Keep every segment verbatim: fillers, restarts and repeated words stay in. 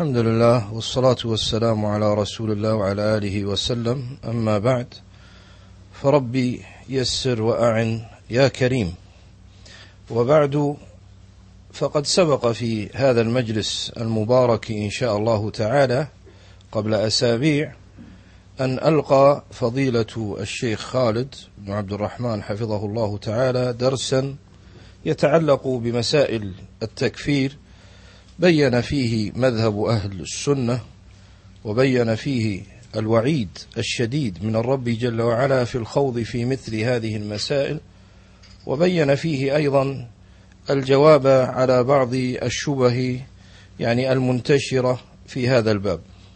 الحمد لله والصلاة والسلام على رسول الله وعلى آله وسلم. أما بعد، فربي يسر وأعن يا كريم. وبعد، فقد سبق في هذا المجلس المبارك إن شاء الله تعالى قبل أسابيع أن ألقى فضيلة الشيخ خالد بن عبد الرحمن حفظه الله تعالى درسا يتعلق بمسائل التكفير، بين فيه مذهب أهل السنة، وبين فيه الوعيد الشديد من الرب جل وعلا في الخوض في مثل هذه المسائل، وبين فيه أيضا الجواب على بعض الشبه يعني المنتشرة في هذا الباب.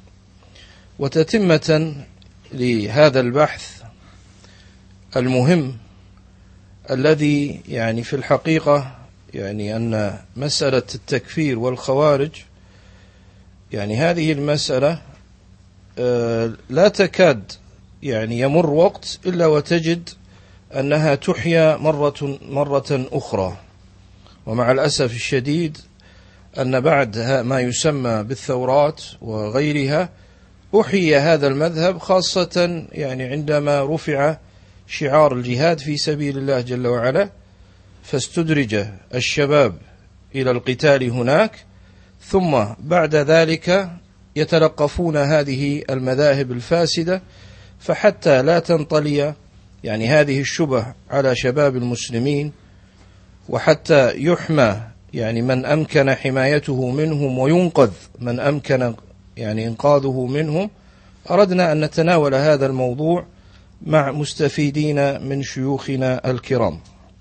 وتتمة لهذا البحث المهم الذي يعني في الحقيقة يعني أن مسألة التكفير والخوارج، يعني هذه المسألة لا تكاد يعني يمر وقت إلا وتجد أنها تحيا مرة مرة أخرى. ومع الأسف الشديد أن بعد ما يسمى بالثورات وغيرها أحيي هذا المذهب، خاصة يعني عندما رفع شعار الجهاد في سبيل الله جل وعلا، فاستدرج الشباب إلى القتال هناك، ثم بعد ذلك يتلقفون هذه المذاهب الفاسدة، فحتى لا تنطلي يعني هذه الشبه على شباب المسلمين، وحتى يحمى يعني من أمكن حمايته منهم وينقذ من أمكن يعني إنقاذه منهم، أردنا أن نتناول هذا الموضوع مع مستفيدين من شيوخنا الكرام.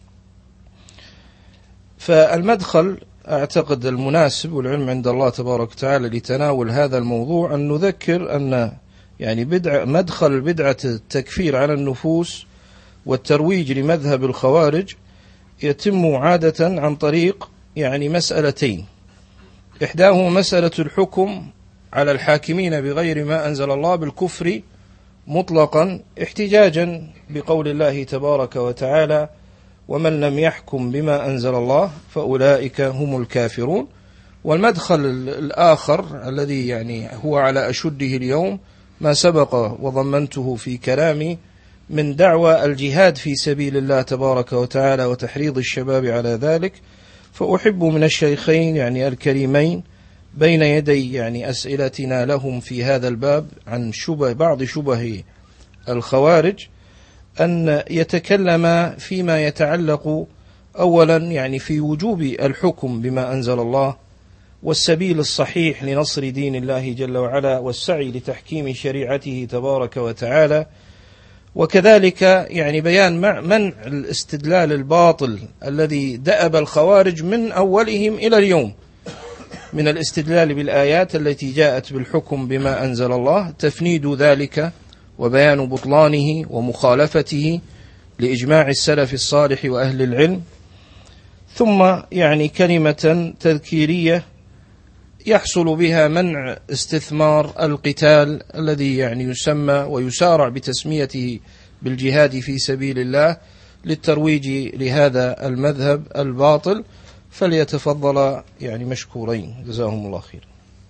فالمدخل أعتقد المناسب والعلم عند الله تبارك وتعالى لتناول هذا الموضوع أن نذكر أن يعني بدع مدخل بدعة التكفير على النفوس والترويج لمذهب الخوارج يتم عادة عن طريق يعني مسألتين. إحداهما مسألة الحكم على الحاكمين بغير ما أنزل الله بالكفر مطلقا، احتجاجا بقول الله تبارك وتعالى: ومن لم يحكم بما أنزل الله فأولئك هم الكافرون. والمدخل الآخر الذي يعني هو على أشده اليوم ما سبق وضمنته في كلامي من دعوى الجهاد في سبيل الله تبارك وتعالى وتحريض الشباب على ذلك. فأحب من الشيخين يعني الكريمين بين يدي يعني أسئلتنا لهم في هذا الباب عن شبه بعض شبه الخوارج أن يتكلم فيما يتعلق أولا يعني في وجوب الحكم بما أنزل الله، والسبيل الصحيح لنصر دين الله جل وعلا، والسعي لتحكيم شريعته تبارك وتعالى، وكذلك يعني بيان منع الاستدلال الباطل الذي دأب الخوارج من أولهم إلى اليوم من الاستدلال بالآيات التي جاءت بالحكم بما أنزل الله، تفنيد ذلك وبيان بطلانه ومخالفته لإجماع السلف الصالح وأهل العلم. ثم يعني كلمة تذكيرية يحصل بها منع استثمار القتال الذي يعني يسمى ويسارع بتسميته بالجهاد في سبيل الله للترويج لهذا المذهب الباطل. فليتفضل يعني مشكورين، جزاهم الله خير.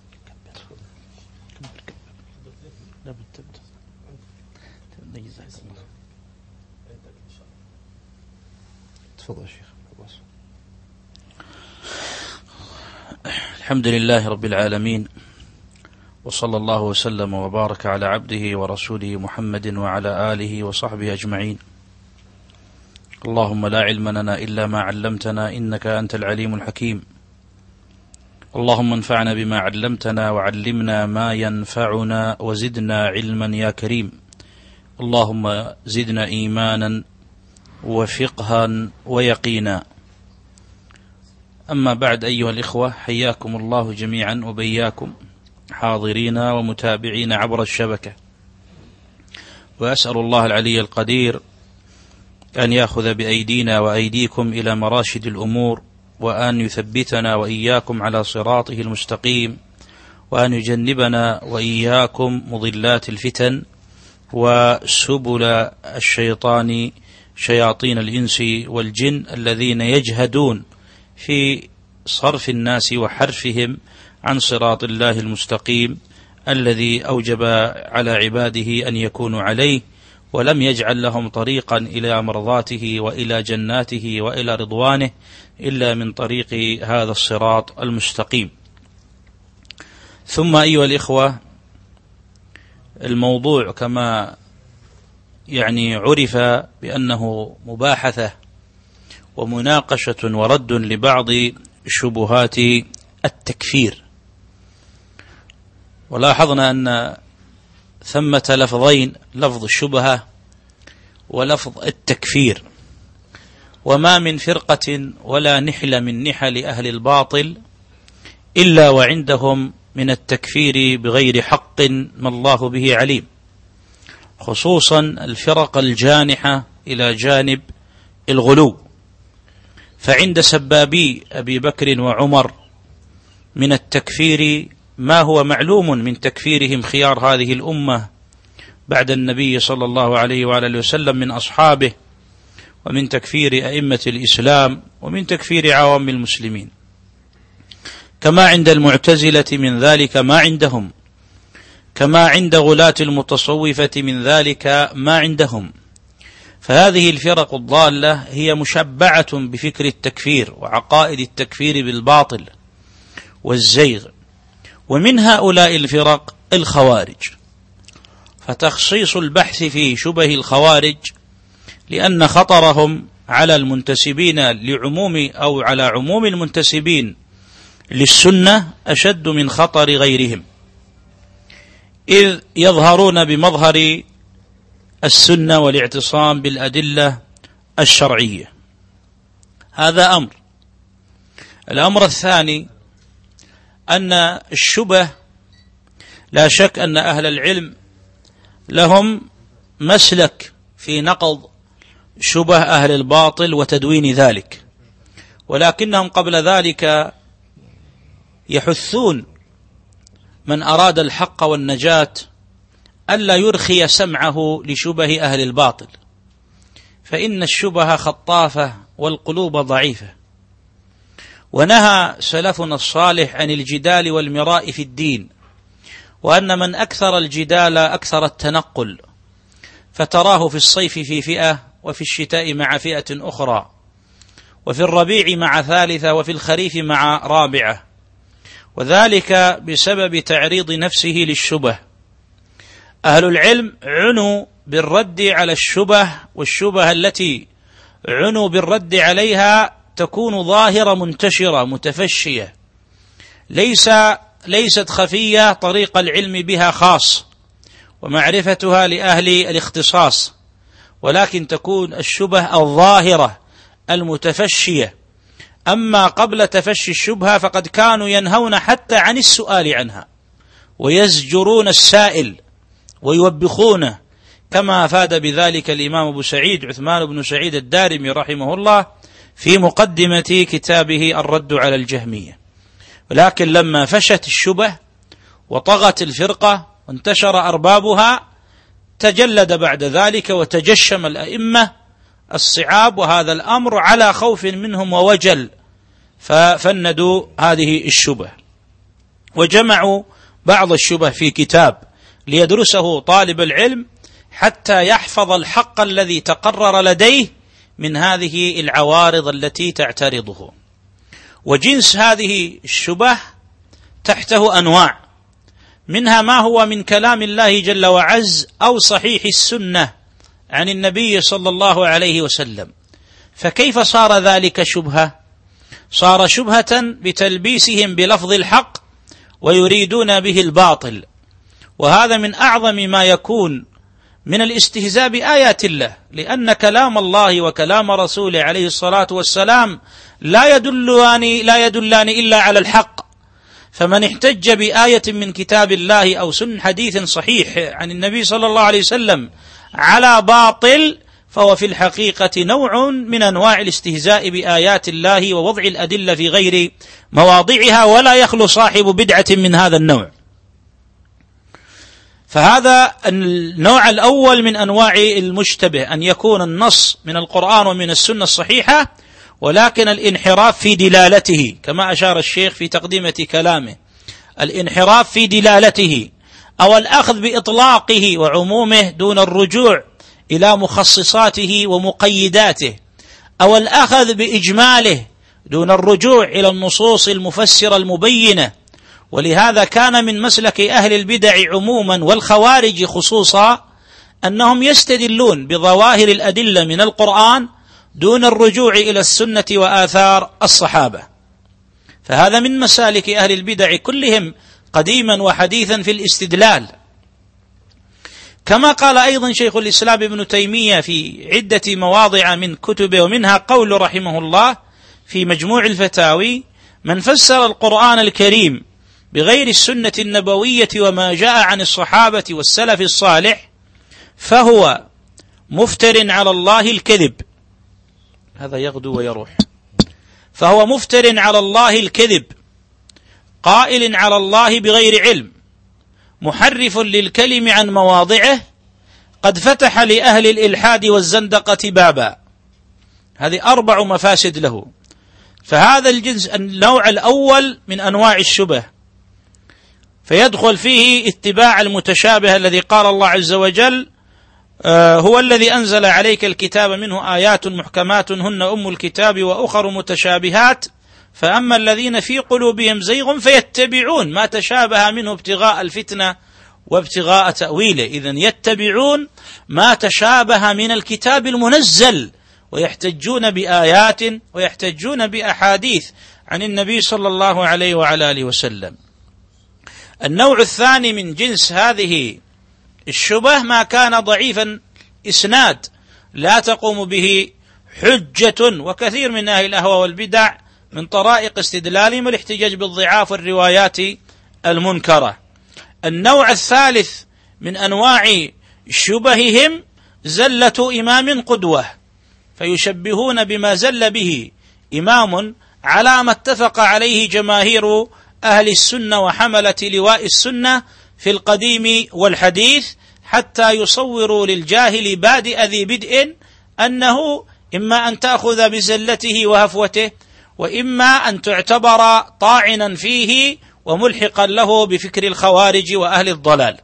تفضل يا شيخ. الحمد لله رب العالمين، وصلى الله وسلم وبارك على عبده ورسوله محمد وعلى آله وصحبه أجمعين. اللهم لا علم لنا إلا ما علمتنا إنك أنت العليم الحكيم. اللهم انفعنا بما علمتنا وعلمنا ما ينفعنا وزدنا علما يا كريم. اللهم زدنا إيمانا وفقها ويقينا. أما بعد، أيها الإخوة، حياكم الله جميعا وبياكم حاضرين ومتابعين عبر الشبكة، وأسأل الله العلي القدير أن يأخذ بأيدينا وأيديكم إلى مراشد الأمور، وأن يثبتنا وإياكم على صراطه المستقيم، وأن يجنبنا وإياكم مضلات الفتن وسبل الشيطان شياطين الإنس والجن الذين يجهدون في صرف الناس وحرفهم عن صراط الله المستقيم الذي أوجب على عباده أن يكونوا عليه، ولم يجعل لهم طريقا إلى مرضاته وإلى جناته وإلى رضوانه إلا من طريق هذا الصراط المستقيم. ثم أيها الإخوة، الموضوع كما يعني عرف بأنه مباحثة ومناقشة ورد لبعض شبهات التكفير. ولاحظنا أن ثمة لفظين، لفظ الشبهة ولفظ التكفير، وما من فرقة ولا نحل من نحل أهل الباطل إلا وعندهم من التكفير بغير حق ما الله به عليم، خصوصا الفرق الجانحة إلى جانب الغلو. فعند سبابي أبي بكر وعمر من التكفير ما هو معلوم من تكفيرهم خيار هذه الأمة بعد النبي صلى الله عليه وآله وسلم من أصحابه، ومن تكفير أئمة الإسلام، ومن تكفير عوام المسلمين، كما عند المعتزلة من ذلك ما عندهم، كما عند غلاة المتصوفة من ذلك ما عندهم. فهذه الفرق الضالة هي مشبعة بفكر التكفير وعقائد التكفير بالباطل والزيغ. ومن هؤلاء الفرق الخوارج. فتخصيص البحث في شبه الخوارج لأن خطرهم على المنتسبين لعموم أو على عموم المنتسبين للسنة أشد من خطر غيرهم، إذ يظهرون بمظهر السنة والاعتصام بالأدلة الشرعية. هذا أمر. الأمر الثاني أن الشبه لا شك أن أهل العلم لهم مسلك في نقض شبه أهل الباطل وتدوين ذلك، ولكنهم قبل ذلك يحثون من أراد الحق والنجاة ألا يرخي سمعه لشبه أهل الباطل، فإن الشبه خطافة والقلوب ضعيفة. ونهى سلفنا الصالح عن الجدال والمراء في الدين، وأن من أكثر الجدال أكثر التنقل، فتراه في الصيف في فئة، وفي الشتاء مع فئة أخرى، وفي الربيع مع ثالثة، وفي الخريف مع رابعة، وذلك بسبب تعريض نفسه للشبه. أهل العلم عنوا بالرد على الشبه، والشبه التي عنوا بالرد عليها تكون ظاهرة منتشرة متفشية، ليس ليست خفية طريق العلم بها خاص ومعرفتها لأهل الاختصاص، ولكن تكون الشبه الظاهرة المتفشية. أما قبل تفشي الشبهة فقد كانوا ينهون حتى عن السؤال عنها، ويزجرون السائل ويوبخونه، كما أفاد بذلك الإمام أبو سعيد عثمان بن سعيد الدارمي رحمه الله في مقدمة كتابه الرد على الجهمية. ولكن لما فشت الشبه وطغت الفرقة وانتشر أربابها تجلد بعد ذلك وتجشم الأئمة الصعاب، وهذا الأمر على خوف منهم ووجل، ففندوا هذه الشبه وجمعوا بعض الشبه في كتاب ليدرسه طالب العلم حتى يحفظ الحق الذي تقرر لديه من هذه العوارض التي تعترضه. وجنس هذه الشبه تحته أنواع، منها ما هو من كلام الله جل وعز أو صحيح السنة عن النبي صلى الله عليه وسلم. فكيف صار ذلك شبهة؟ صار شبهة بتلبيسهم بلفظ الحق ويريدون به الباطل، وهذا من أعظم ما يكون من الاستهزاء بآيات الله، لأن كلام الله وكلام رسوله عليه الصلاة والسلام لا يدلان لا يدلان إلا على الحق. فمن احتج بآية من كتاب الله أو سن حديث صحيح عن النبي صلى الله عليه وسلم على باطل فهو في الحقيقة نوع من أنواع الاستهزاء بآيات الله ووضع الأدلة في غير مواضعها، ولا يخلو صاحب بدعة من هذا النوع. فهذا النوع الأول من أنواع المشتبه، أن يكون النص من القرآن ومن السنة الصحيحة ولكن الانحراف في دلالته، كما أشار الشيخ في تقديمة كلامه الانحراف في دلالته، أو الأخذ بإطلاقه وعمومه دون الرجوع إلى مخصصاته ومقيداته، أو الأخذ بإجماله دون الرجوع إلى النصوص المفسرة المبينة. ولهذا كان من مسلك أهل البدع عموما والخوارج خصوصا أنهم يستدلون بظواهر الأدلة من القرآن دون الرجوع إلى السنة وآثار الصحابة. فهذا من مسالك أهل البدع كلهم قديما وحديثا في الاستدلال. كما قال أيضا شيخ الإسلام ابن تيمية في عدة مواضع من كتبه، ومنها قول رحمه الله في مجموع الفتاوي: من فسر القرآن الكريم بغير السنة النبوية وما جاء عن الصحابة والسلف الصالح فهو مفتر على الله الكذب. هذا يغدو ويروح. فهو مفتر على الله الكذب، قائل على الله بغير علم، محرف للكلم عن مواضعه، قد فتح لأهل الإلحاد والزندقة بابا. هذه أربع مفاسد له. فهذا الجنس النوع الأول من أنواع الشبه، فيدخل فيه اتباع المتشابه الذي قال الله عز وجل: آه هو الذي أنزل عليك الكتاب منه آيات محكمات هن أم الكتاب وأخر متشابهات فأما الذين في قلوبهم زيغ فيتبعون ما تشابه منه ابتغاء الفتنة وابتغاء تأويله. إذن يتبعون ما تشابه من الكتاب المنزل، ويحتجون بآيات ويحتجون بأحاديث عن النبي صلى الله عليه وعلى آله وسلم. النوع الثاني من جنس هذه الشبه ما كان ضعيفا إسناد لا تقوم به حجة، وكثير من أهل الأهواء والبدع من طرائق استدلالهم الاحتجاج بالضعاف والروايات المنكرة. النوع الثالث من أنواع شبههم زلة إمام قدوة، فيشبهون بما زل به إمام على ما اتفق عليه جماهير أهل السنة وحملة لواء السنة في القديم والحديث، حتى يصوروا للجاهل بادئ ذي بدء أنه إما أن تأخذ بزلته وهفوته، وإما أن تعتبر طاعنا فيه وملحقا له بفكر الخوارج وأهل الضلال.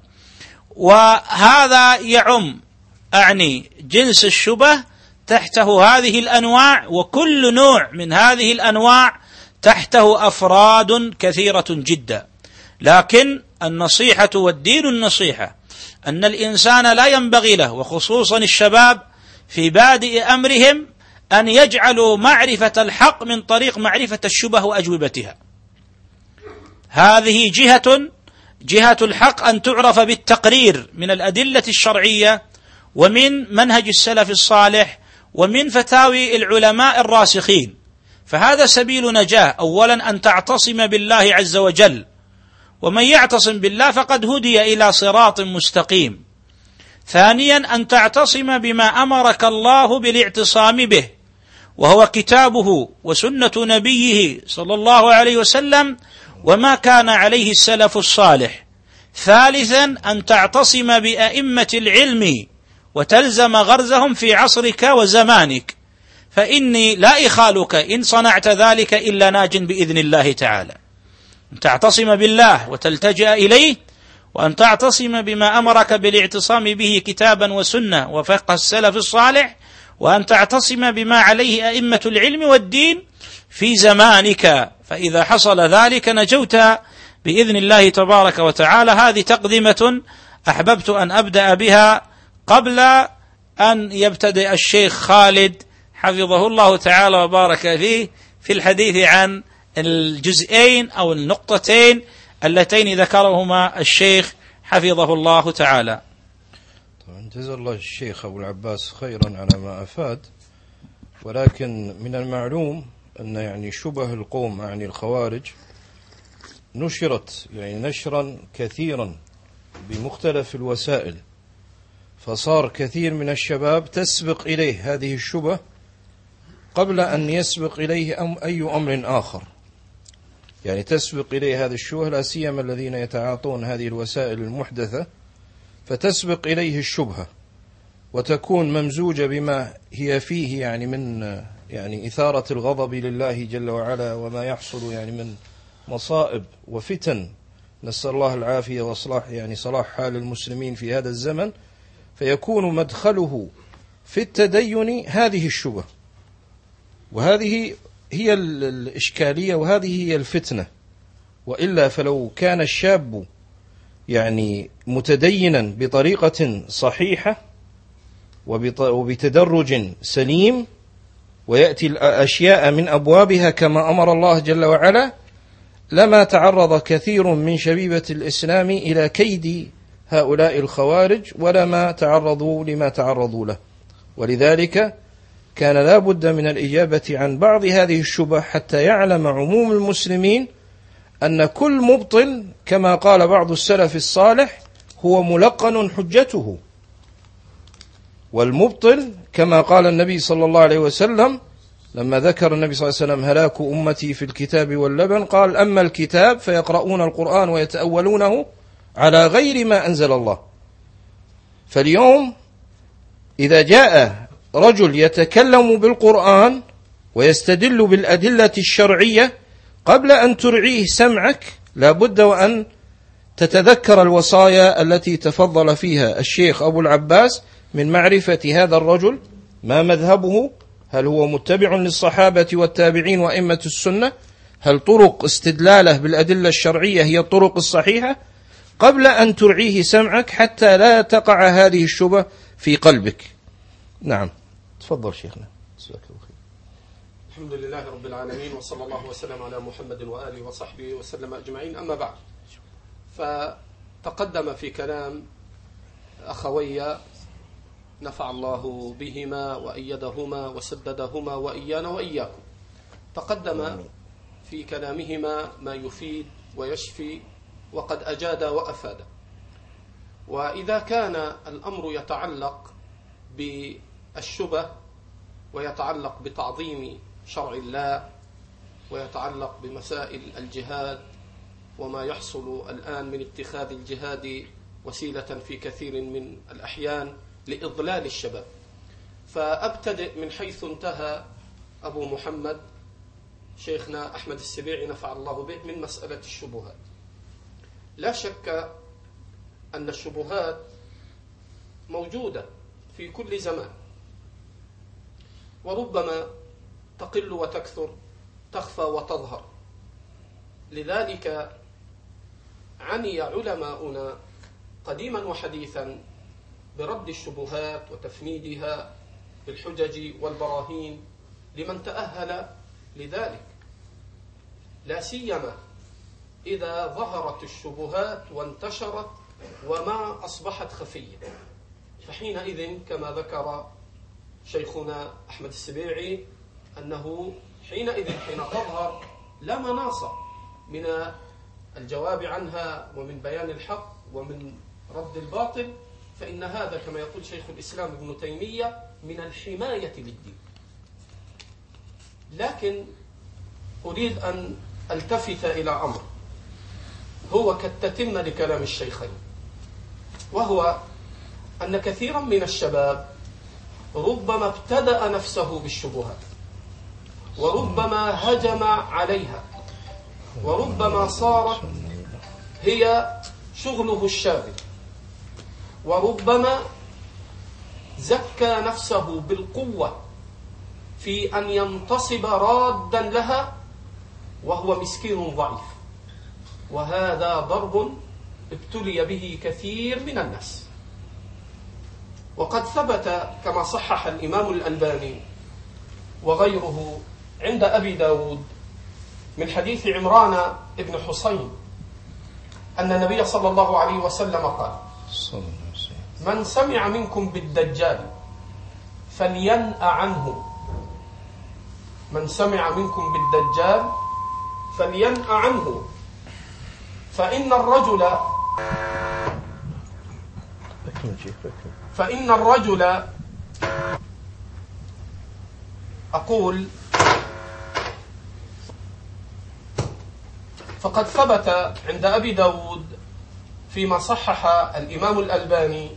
وهذا يعم أعني جنس الشبه تحته هذه الأنواع، وكل نوع من هذه الأنواع تحته أفراد كثيرة جدا. لكن النصيحة والدين النصيحة أن الإنسان لا ينبغي له، وخصوصا الشباب في بادئ أمرهم، أن يجعلوا معرفة الحق من طريق معرفة الشبه وأجوبتها. هذه جهة جهة الحق أن تعرف بالتقرير من الأدلة الشرعية ومن منهج السلف الصالح ومن فتاوي العلماء الراسخين. فهذا سبيل نجاة. أولا أن تعتصم بالله عز وجل، ومن يعتصم بالله فقد هدي إلى صراط مستقيم. ثانيا أن تعتصم بما أمرك الله بالاعتصام به، وهو كتابه وسنة نبيه صلى الله عليه وسلم وما كان عليه السلف الصالح. ثالثا أن تعتصم بأئمة العلم وتلزم غرزهم في عصرك وزمانك، فإني لا إخالك إن صنعت ذلك إلا ناج بإذن الله تعالى. أن تعتصم بالله وتلتجأ إليه، وأن تعتصم بما أمرك بالاعتصام به كتابا وسنة وفقه السلف الصالح، وأن تعتصم بما عليه أئمة العلم والدين في زمانك. فإذا حصل ذلك نجوت بإذن الله تبارك وتعالى. هذه تقدمة أحببت أن أبدأ بها قبل أن يبتدئ الشيخ خالد حفظه الله تعالى وبارك فيه في الحديث عن الجزئين أو النقطتين اللتين ذكرهما الشيخ حفظه الله تعالى. طبعا جزا الله الشيخ أبو العباس خيرا على ما أفاد. ولكن من المعلوم أن يعني شبه القوم يعني الخوارج نشرت يعني نشرا كثيرا بمختلف الوسائل، فصار كثير من الشباب تسبق إليه هذه الشبه قبل أن يسبق إليه أم أي أمر آخر. يعني تسبق إليه هذه الشبه، لا سيما الذين يتعاطون هذه الوسائل المحدثة، فتسبق إليه الشبهة وتكون ممزوجة بما هي فيه يعني من يعني إثارة الغضب لله جل وعلا، وما يحصل يعني من مصائب وفتن نسأل الله العافية وإصلاح يعني صلاح حال المسلمين في هذا الزمن، فيكون مدخله في التدين هذه الشبهة، وهذه هي الإشكالية وهذه هي الفتنة. وإلا فلو كان الشاب يعني متدينا بطريقة صحيحة وبتدرج سليم، ويأتي الأشياء من أبوابها كما أمر الله جل وعلا، لما تعرض كثير من شبيبة الإسلام إلى كيد هؤلاء الخوارج، ولما تعرضوا لما تعرضوا له. ولذلك كان لا بد من الإجابة عن بعض هذه الشبه حتى يعلم عموم المسلمين أن كل مبطل كما قال بعض السلف الصالح هو ملقن حجته. والمبطل كما قال النبي صلى الله عليه وسلم لما ذكر النبي صلى الله عليه وسلم هلاك أمتي في الكتاب واللبن، قال: أما الكتاب فيقرؤون القرآن ويتأولونه على غير ما أنزل الله. فاليوم إذا جاء رجل يتكلم بالقرآن ويستدل بالأدلة الشرعية، قبل أن ترعيه سمعك لابد وأن تتذكر الوصايا التي تفضل فيها الشيخ أبو العباس من معرفة هذا الرجل، ما مذهبه، هل هو متبع للصحابة والتابعين وأئمة السنة، هل طرق استدلاله بالأدلة الشرعية هي الطرق الصحيحة، قبل أن ترعيه سمعك حتى لا تقع هذه الشبهة في قلبك. نعم، تفضل شيخنا. الحمد لله رب العالمين، وصلى الله وسلم على محمد وآله وصحبه وسلم أجمعين. أما بعد، فتقدم في كلام أخوي نفع الله بهما وأيدهما وسددهما وإيانا وإياكم، تقدم في كلامهما ما يفيد ويشفي وقد أجاد وأفاد. وإذا كان الأمر يتعلق بالشبه ويتعلق بتعظيم شرع الله ويتعلق بمسائل الجهاد وما يحصل الآن من اتخاذ الجهاد وسيلة في كثير من الأحيان لإضلال الشباب، فأبتدئ من حيث انتهى أبو محمد شيخنا أحمد السبيعي نفع الله به من مسألة الشبهات. لا شك أن الشبهات موجودة في كل زمان، وربما تقل وتكثر، تخفى وتظهر. لذلك عني علماؤنا قديما وحديثا برد الشبهات وتفنيدها بالحجج والبراهين لمن تأهل لذلك، لا سيما إذا ظهرت الشبهات وانتشرت وما أصبحت خفية، فحينئذ كما ذكر شيخنا أحمد السبيعي أنه حينئذ حين تظهر لا مناص من الجواب عنها ومن بيان الحق ومن رد الباطل، فإن هذا كما يقول شيخ الإسلام ابن تيمية من الحماية للدين. لكن أريد أن ألتفت إلى أمر هو كالتتمة لكلام الشيخين، وهو أن كثيرا من الشباب ربما ابتدأ نفسه بالشبهات، وربما هجم عليها، وربما صارت هي شغله الشاغل، وربما زكى نفسه بالقوة في أن ينتصب رادا لها وهو مسكين ضعيف. وهذا ضرب ابتلي به كثير من الناس. وقد ثبت كما صحح الإمام الألباني وغيره عند أبي داود من حديث عمران بن حسين أن النبي صلى الله عليه وسلم قال: من سمع منكم بالدجال فلينأ عنه. من سمع منكم بالدجال فلينأ عنه، فإن الرجل فإن الرجل أقول فقد ثبت عند أبي داود فيما صحح الإمام الألباني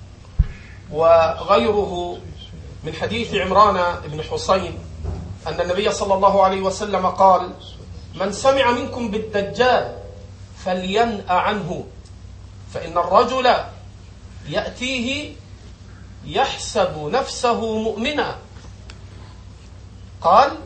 وغيره من حديث عمران بن حسين أن النبي صلى الله عليه وسلم قال: من سمع منكم بالدجال فلينأ عنه، فإن الرجل يأتيه يحسب نفسه مؤمنا. قال: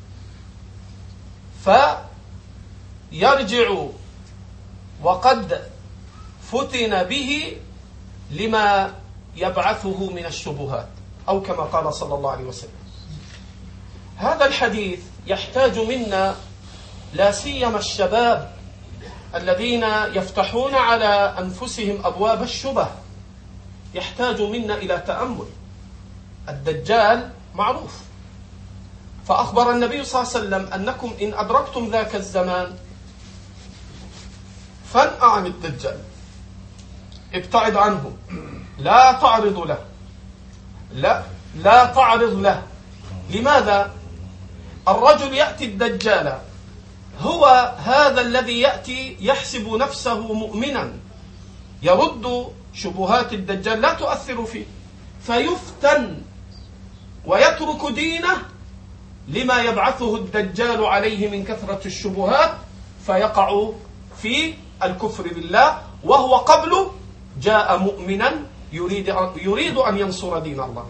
فيرجع وقد فتن به لما يبعثه من الشبهات، أو كما قال صلى الله عليه وسلم. هذا الحديث يحتاج منا، لا سيما الشباب الذين يفتحون على أنفسهم أبواب الشبه، يحتاج منا إلى تأمل. الدجال معروف، فأخبر النبي صلى الله عليه وسلم أنكم إن أدركتم ذاك الزمان فانأ عن الدجال، ابتعد عنه، لا تعرض له، لا لا تعرض له. لماذا؟ الرجل يأتي الدجال، هو هذا الذي يأتي يحسب نفسه مؤمنا، يرد شبهات الدجال لا تؤثر فيه، فيفتن ويترك دينه لما يبعثه الدجال عليه من كثرة الشبهات، فيقع في الكفر بالله، وهو قبل جاء مؤمنا يريد يريد أن ينصر دين الله.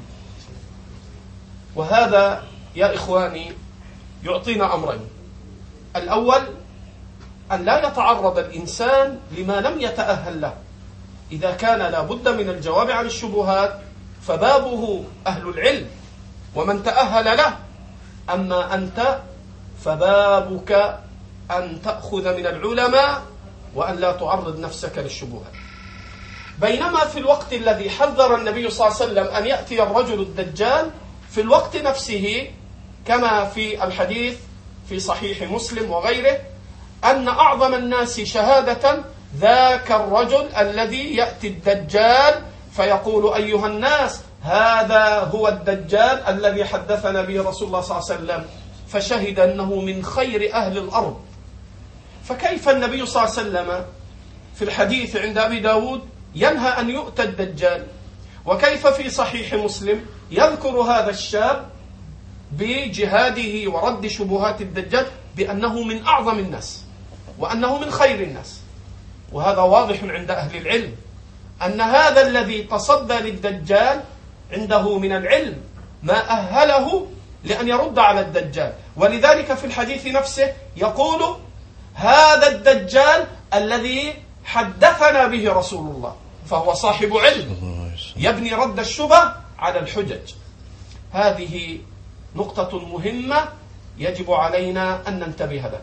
وهذا يا إخواني يعطينا أمرين: الأول أن لا يتعرض الإنسان لما لم يتأهل له. إذا كان لا بد من الجواب عن الشبهات فبابه أهل العلم ومن تأهل له، أما أنت فبابك أن تأخذ من العلماء وأن لا تعرض نفسك للشبهات. بينما في الوقت الذي حذر النبي صلى الله عليه وسلم أن يأتي الرجل الدجال، في الوقت نفسه كما في الحديث في صحيح مسلم وغيره أن أعظم الناس شهادة ذاك الرجل الذي يأتي الدجال فيقول: أيها الناس، هذا هو الدجال الذي حدثنا به رسول الله صلى الله عليه وسلم، فشهد أنه من خير أهل الأرض. فكيف النبي صلى الله عليه وسلم في الحديث عند أبي داود ينهى أن يؤتى الدجال، وكيف في صحيح مسلم يذكر هذا الشاب بجهاده ورد شبهات الدجال بأنه من أعظم الناس وأنه من خير الناس؟ وهذا واضح عند أهل العلم أن هذا الذي تصدى للدجال عنده من العلم ما أهله لأن يرد على الدجال. ولذلك في الحديث نفسه يقول: هذا الدجال الذي حدثنا به رسول الله، فهو صاحب علم يبني رد الشبه على الحجج. هذه نقطة مهمة يجب علينا أن ننتبه لها.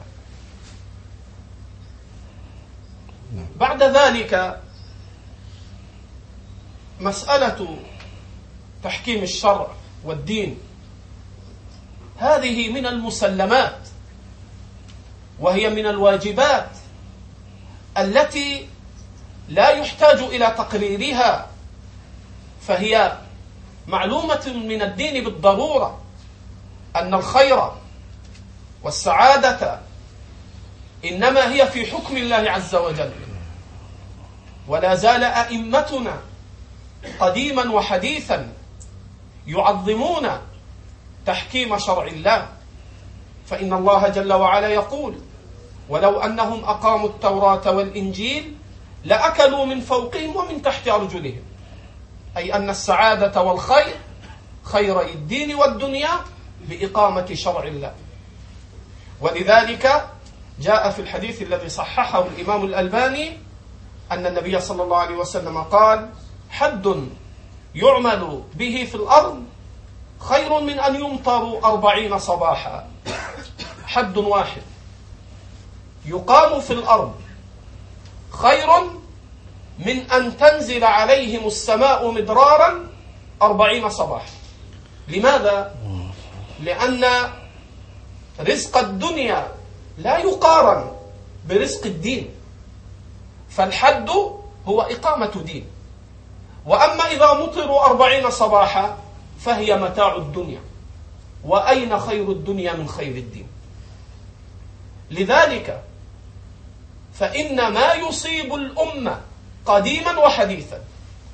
بعد ذلك مسألة تحكيم الشرع والدين، هذه من المسلمات وهي من الواجبات التي لا يحتاج إلى تقريرها، فهي معلومة من الدين بالضرورة أن الخير والسعادة إنما هي في حكم الله عز وجل. ولا زال أئمتنا قديما وحديثا يعظمون تحكيم شرع الله، فإن الله جل وعلا يقول: ولو أنهم أقاموا التوراة والإنجيل لأكلوا من فوقهم ومن تحت أرجلهم، أي أن السعادة والخير خيري الدين والدنيا بإقامة شرع الله. ولذلك جاء في الحديث الذي صححه الإمام الألباني أن النبي صلى الله عليه وسلم قال: حد يعمل به في الأرض خير من أن يمطروا أربعين صباحا. حد واحد يقام في الأرض خير من أن تنزل عليهم السماء مدرارا أربعين صباحا. لماذا؟ لأن رزق الدنيا لا يقارن برزق الدين، فالحد هو إقامة دين. وأما إذا مطروا أربعين صباحا فهي متاع الدنيا، وأين خير الدنيا من خير الدين؟ لذلك فإن ما يصيب الأمة قديما وحديثا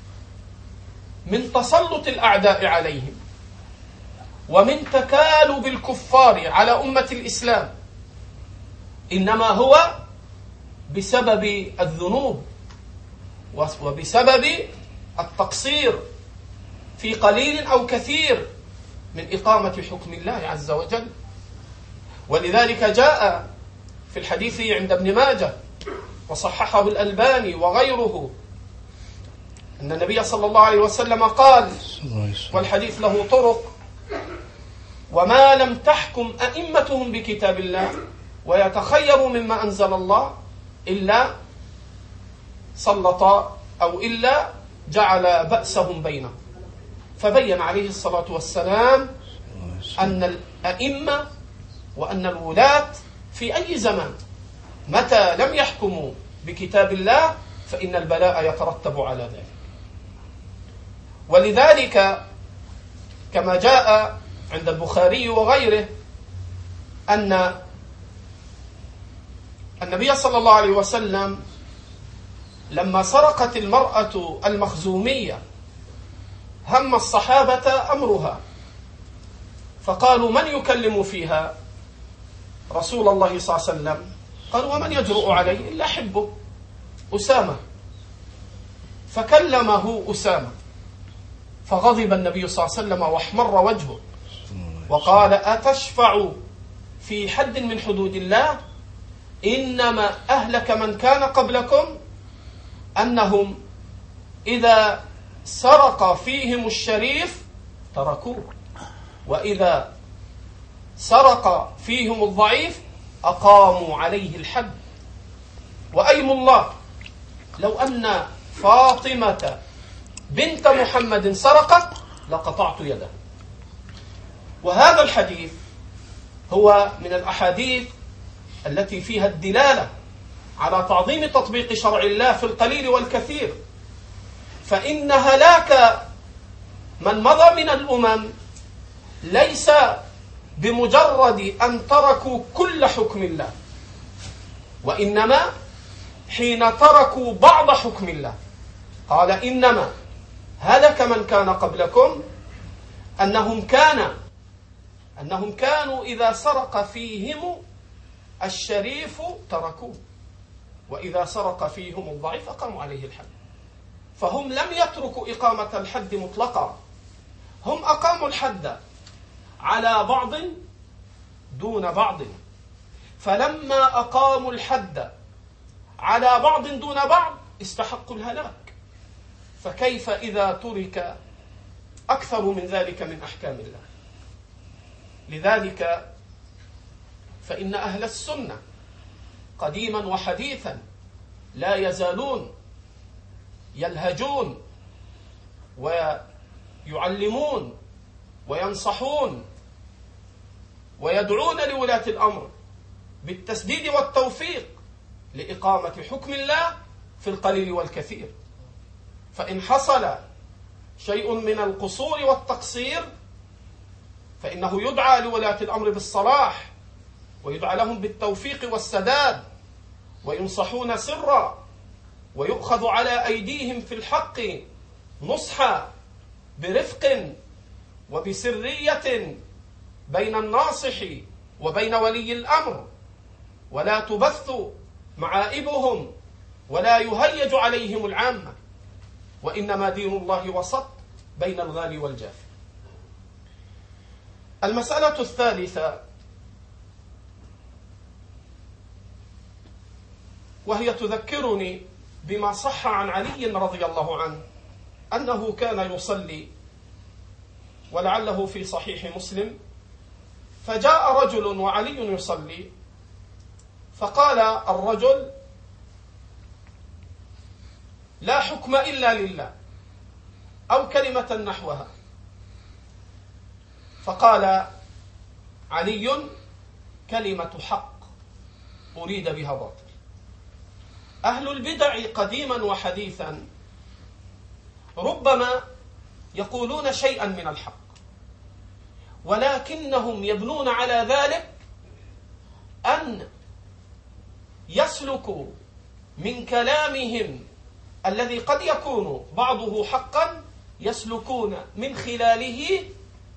من تسلط الأعداء عليهم ومن تكالب الكفار على أمة الإسلام إنما هو بسبب الذنوب وبسبب التقصير في قليل أو كثير من إقامة حكم الله عز وجل. ولذلك جاء في الحديث عند ابن ماجه وصححه الألباني وغيره أن النبي صلى الله عليه وسلم قال، والحديث له طرق: وما لم تحكم أئمتهم بكتاب الله ويتخيروا مما أنزل الله إلا سلط أو إلا جعل بأسهم بينهم. فبين عليه الصلاة والسلام أن الأئمة وأن الولاة في أي زمان متى لم يحكموا بكتاب الله فإن البلاء يترتب على ذلك. ولذلك كما جاء عند البخاري وغيره أن النبي صلى الله عليه وسلم لما سرقت المرأة المخزومية هم الصحابة أمرها، فقالوا: من يكلم فيها رسول الله صلى الله عليه وسلم؟ قالوا: ومن يجرؤ عليه إلا حبه أسامة. فكلمه أسامة، فغضب النبي صلى الله عليه وسلم واحمر وجهه وقال: أتشفع في حد من حدود الله؟ إنما أهلك من كان قبلكم أنهم إذا سرق فيهم الشريف تركوه، وإذا سرق فيهم الضعيف أقاموا عليه الحد. وأيم الله لو أن فاطمة بنت محمد سرقت لقطعت يده. وهذا الحديث هو من الأحاديث التي فيها الدلالة على تعظيم تطبيق شرع الله في القليل والكثير، فإن هلاك من مضى من الأمم ليس بمجرد أن تركوا كل حكم الله، وإنما حين تركوا بعض حكم الله. قال: إنما هلك من كان قبلكم أنهم كان أنهم كانوا إذا سرق فيهم الشريف تركوه، وإذا سرق فيهم الضعيف أقاموا عليه الحد. فهم لم يتركوا إقامة الحد مطلقا، هم أقاموا الحد على بعض دون بعض. فلما أقاموا الحد على بعض دون بعض استحقوا الهلاك، فكيف إذا ترك أكثر من ذلك من أحكام الله؟ لذلك فإن أهل السنة قديما وحديثا لا يزالون يلهجون ويعلمون وينصحون ويدعون لولاة الأمر بالتسديد والتوفيق لإقامة حكم الله في القليل والكثير. فإن حصل شيء من القصور والتقصير فإنه يدعى لولاة الأمر بالصلاح، ويدعى لهم بالتوفيق والسداد، وينصحون سرا، ويؤخذ على أيديهم في الحق نصحا برفق وبسرية بين الناصح وبين ولي الأمر، ولا تبث معائبهم ولا يهيج عليهم العامة، وإنما دين الله وسط بين الغالي والجافي. المسألة الثالثة وهي تذكرني بما صح عن علي رضي الله عنه أنه كان يصلي، ولعله في صحيح مسلم، فجاء رجل وعلي يصلي، فقال الرجل: لا حكم إلا لله، أو كلمة نحوها. فقال علي: كلمة حق أريد بها باطل. أهل البدع قديما وحديثا ربما يقولون شيئا من الحق، ولكنهم يبنون على ذلك أن يسلكوا من كلامهم الذي قد يكون بعضه حقا، يسلكون من خلاله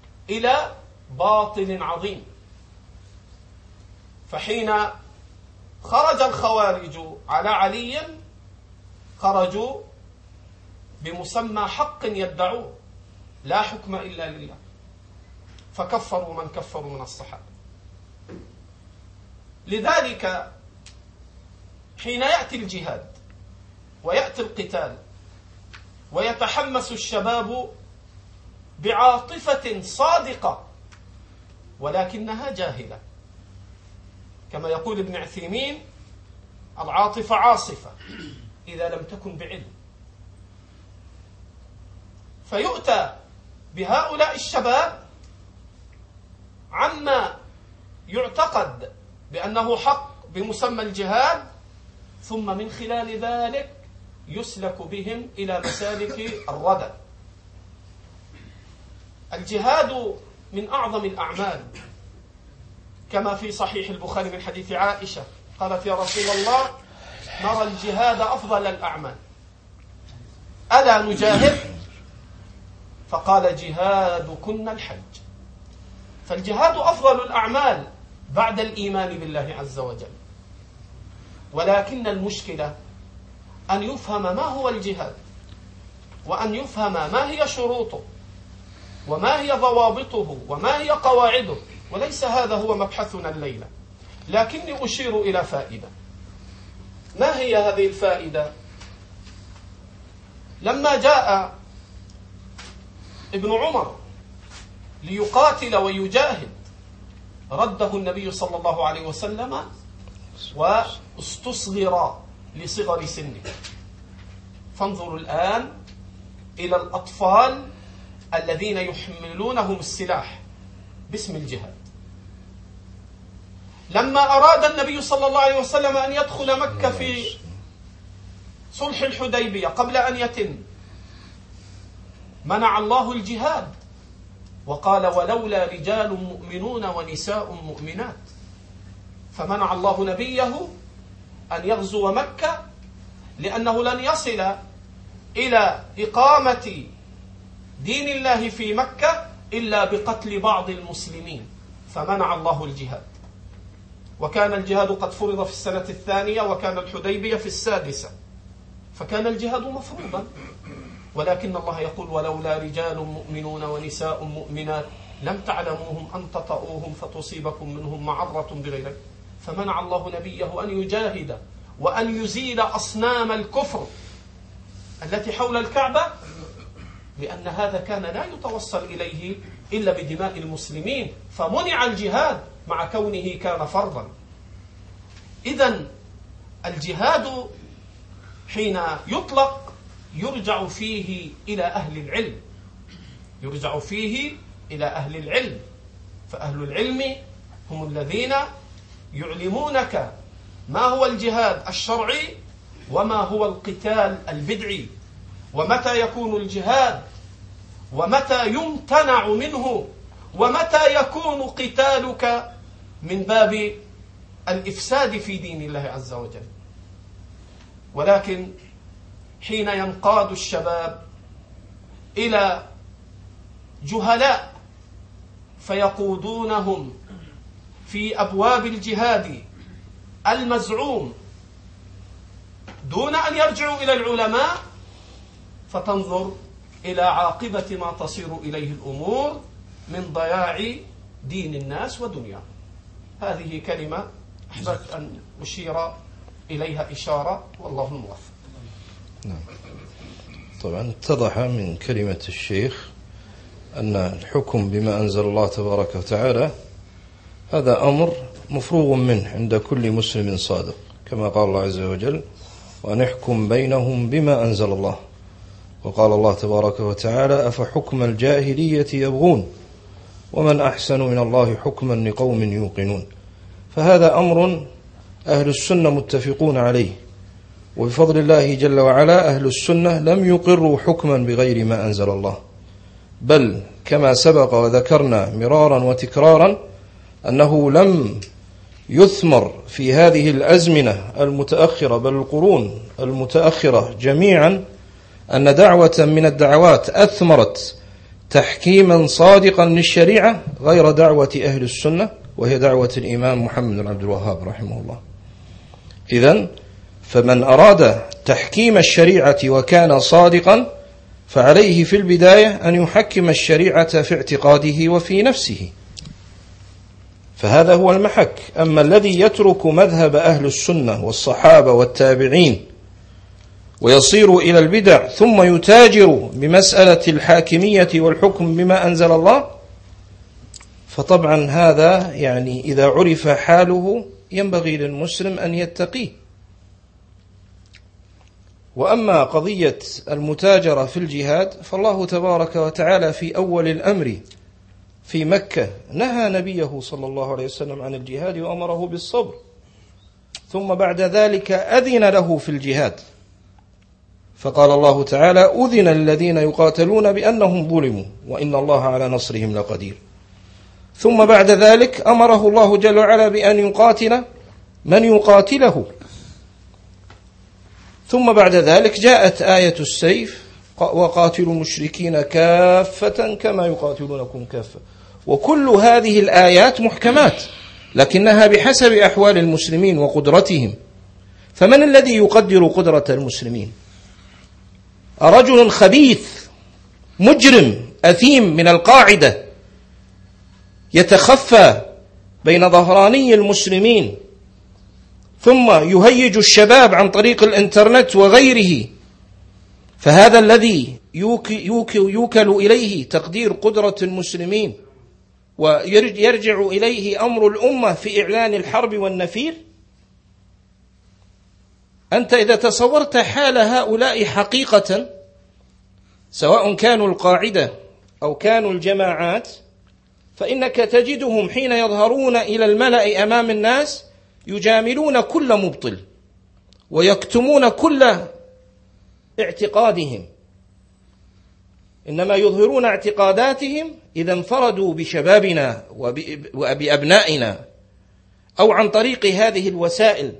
إلى باطل عظيم. فحين خرج الخوارج على علي خرجوا بمسمى حق يدعوه، لا حكم إلا لله، فكفروا من كفروا من الصحابة. لذلك حين يأتي الجهاد ويأتي القتال ويتحمس الشباب بعاطفة صادقة ولكنها جاهلة، كما يقول ابن عثيمين: العاطفة عاصفة إذا لم تكن بعلم. فيؤتى بهؤلاء الشباب عما يعتقد بأنه حق بمسمى الجهاد، ثم من خلال ذلك يسلك بهم إلى مسالك الردى. الجهاد من أعظم الأعمال، كما في صحيح البخاري من حديث عائشة قالت: يا رسول الله، نرى الجهاد أفضل الأعمال، ألا نجاهد؟ فقال: جهادكن الحج. فالجهاد أفضل الأعمال بعد الإيمان بالله عز وجل. ولكن المشكلة أن يفهم ما هو الجهاد، وأن يفهم ما هي شروطه، وما هي ضوابطه، وما هي قواعده. وليس هذا هو مبحثنا الليلة، لكني أشير إلى فائدة. ما هي هذه الفائدة؟ لما جاء ابن عمر ليقاتل ويجاهد رده النبي صلى الله عليه وسلم واستصغر لصغر سنه. فانظروا الآن إلى الأطفال الذين يحملونهم السلاح باسم الجهاد. لما أراد النبي صلى الله عليه وسلم أن يدخل مكة في صلح الحديبية قبل أن يتم، منع الله الجهاد وقال: ولولا رجال مؤمنون ونساء مؤمنات. فمنع الله نبيه أن يغزو مكة، لأنه لن يصل إلى إقامة دين الله في مكة إلا بقتل بعض المسلمين، فمنع الله الجهاد. وكان الجهاد قد فرض في السنة الثانية، وكان الحديبية في السادسة، فكان الجهاد مفروضا. ولكن الله يقول: ولولا رجال مؤمنون ونساء مؤمنات لم تعلموهم أن تطؤوهم فتصيبكم منهم معرة بغير. فمنع الله نبيه أن يجاهد وأن يزيل أصنام الكفر التي حول الكعبة، لأن هذا كان لا يتوصل إليه إلا بدماء المسلمين، فمنع الجهاد مع كونه كان فرضا. إذن الجهاد حين يطلق يرجع فيه إلى أهل العلم، يرجع فيه إلى أهل العلم. فأهل العلم هم الذين يعلمونك ما هو الجهاد الشرعي وما هو القتال البدعي، ومتى يكون الجهاد، ومتى يمتنع منه، ومتى يكون قتالك من باب الإفساد في دين الله عز وجل. ولكن حين ينقاد الشباب إلى جهلاء فيقودونهم في أبواب الجهاد المزعوم دون أن يرجعوا إلى العلماء، فتنظر إلى عاقبة ما تصير إليه الأمور من ضياع دين الناس ودنياهم. هذه كلمة أحببت أن أشير إليها إشارة، والله الموفق. نعم. طبعا اتضح من كلمة الشيخ أن الحكم بما أنزل الله تبارك وتعالى هذا أمر مفروغ منه عند كل مسلم صادق، كما قال الله عز وجل: ونحكم بينهم بما أنزل الله. وقال الله تبارك وتعالى: أفحكم الجاهلية يبغون ومن أحسن من الله حكما لقوم يوقنون. فهذا أمر أهل السنة متفقون عليه، وبفضل الله جل وعلا أهل السنة لم يقروا حكما بغير ما أنزل الله، بل كما سبق وذكرنا مرارا وتكرارا أنه لم يثمر في هذه الأزمنة المتأخرة بل القرون المتأخرة جميعا أن دعوة من الدعوات أثمرت تحكيما صادقا للشريعة غير دعوة أهل السنة، وهي دعوة الإمام محمد بن عبد الوهاب رحمه الله. إذن فمن أراد تحكيم الشريعة وكان صادقا فعليه في البداية أن يحكم الشريعة في اعتقاده وفي نفسه، فهذا هو المحك. أما الذي يترك مذهب أهل السنة والصحابة والتابعين ويصير إلى البدع ثم يتاجر بمسألة الحاكمية والحكم بما أنزل الله، فطبعا هذا يعني إذا عرف حاله ينبغي للمسلم أن يتقيه. وأما قضية المتاجرة في الجهاد فالله تبارك وتعالى في أول الأمر في مكة نهى نبيه صلى الله عليه وسلم عن الجهاد وأمره بالصبر، ثم بعد ذلك أذن له في الجهاد، فقال الله تعالى: أذن الذين يقاتلون بأنهم ظلموا وإن الله على نصرهم لقدير. ثم بعد ذلك أمره الله جل وعلا بأن يقاتل من يقاتله. ثم بعد ذلك جاءت آية السيف: وقاتلوا المشركين كافة كما يقاتلونكم كافة. وكل هذه الآيات محكمات، لكنها بحسب أحوال المسلمين وقدرتهم. فمن الذي يقدر قدرة المسلمين؟ رجل خبيث مجرم أثيم من القاعدة يتخفى بين ظهراني المسلمين ثم يهيج الشباب عن طريق الإنترنت وغيره، فهذا الذي يوكل إليه تقدير قدرة المسلمين ويرجع إليه أمر الأمة في إعلان الحرب والنفير. أنت إذا تصورت حال هؤلاء حقيقة، سواء كانوا القاعدة أو كانوا الجماعات، فإنك تجدهم حين يظهرون إلى الملأ أمام الناس يجاملون كل مبطل ويكتمون كل اعتقادهم، إنما يظهرون اعتقاداتهم إذا انفردوا بشبابنا وبأبنائنا أو عن طريق هذه الوسائل.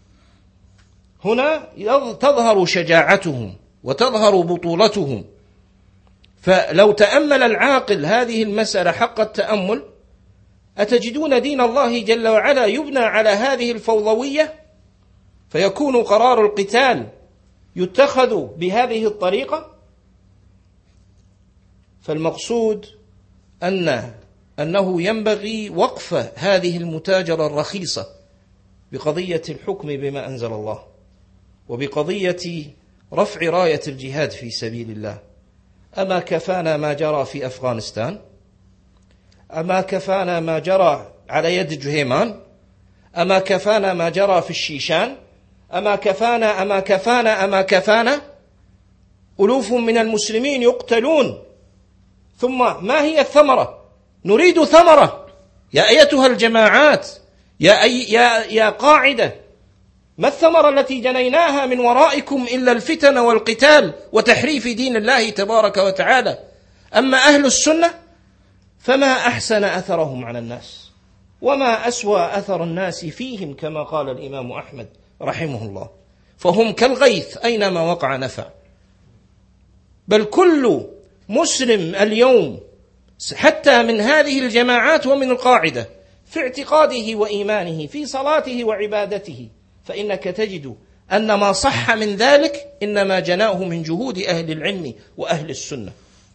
هنا تظهر شجاعتهم وتظهر بطولتهم. فلو تأمل العاقل هذه المسألة حق التأمل، أتجدون دين الله جل وعلا يبنى على هذه الفوضوية، فيكون قرار القتال يتخذ بهذه الطريقة. فالمقصود أن أنه ينبغي وقف هذه المتاجرة الرخيصة بقضية الحكم بما أنزل الله، وبقضية رفع راية الجهاد في سبيل الله. أما كفانا ما جرى في أفغانستان؟ أما كفانا ما جرى على يد جهيمان؟ أما كفانا ما جرى في الشيشان؟ أما كفانا أما كفانا أما كفانا ألوف من المسلمين يقتلون. ثم ما هي الثمرة؟ نريد ثمرة يا أيتها الجماعات، يا, أي يا, يا قاعدة، ما الثمرة التي جنيناها من ورائكم إلا الفتن والقتال وتحريف دين الله تبارك وتعالى. أما أهل السنة فما أحسن أثرهم على الناس وما أسوأ أثر الناس فيهم، كما قال الإمام أحمد رحمه الله: فهم كالغيث أينما وقع نفع. بل كل مسلم اليوم حتى من هذه الجماعات ومن القاعدة في اعتقاده وإيمانه في صلاته وعبادته، فإنك تجد أن ما صح من ذلك إنما جناه من جهود أهل العلم وأهل السنة.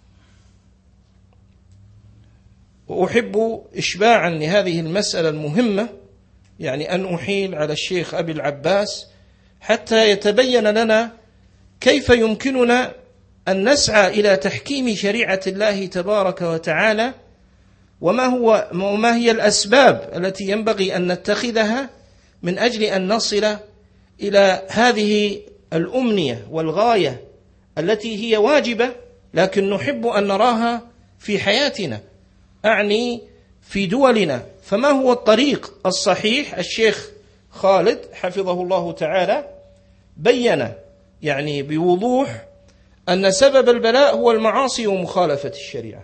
وأحب إشباعا لهذه المسألة المهمة يعني أن أحيل على الشيخ أبي العباس حتى يتبين لنا كيف يمكننا أن نسعى إلى تحكيم شريعة الله تبارك وتعالى، وما هو وما هي الأسباب التي ينبغي أن نتخذها من أجل أن نصل إلى هذه الأمنية والغاية التي هي واجبة لكن نحب أن نراها في حياتنا، أعني في دولنا. فما هو الطريق الصحيح؟ الشيخ خالد حفظه الله تعالى بين يعني بوضوح أن سبب البلاء هو المعاصي ومخالفة الشريعة،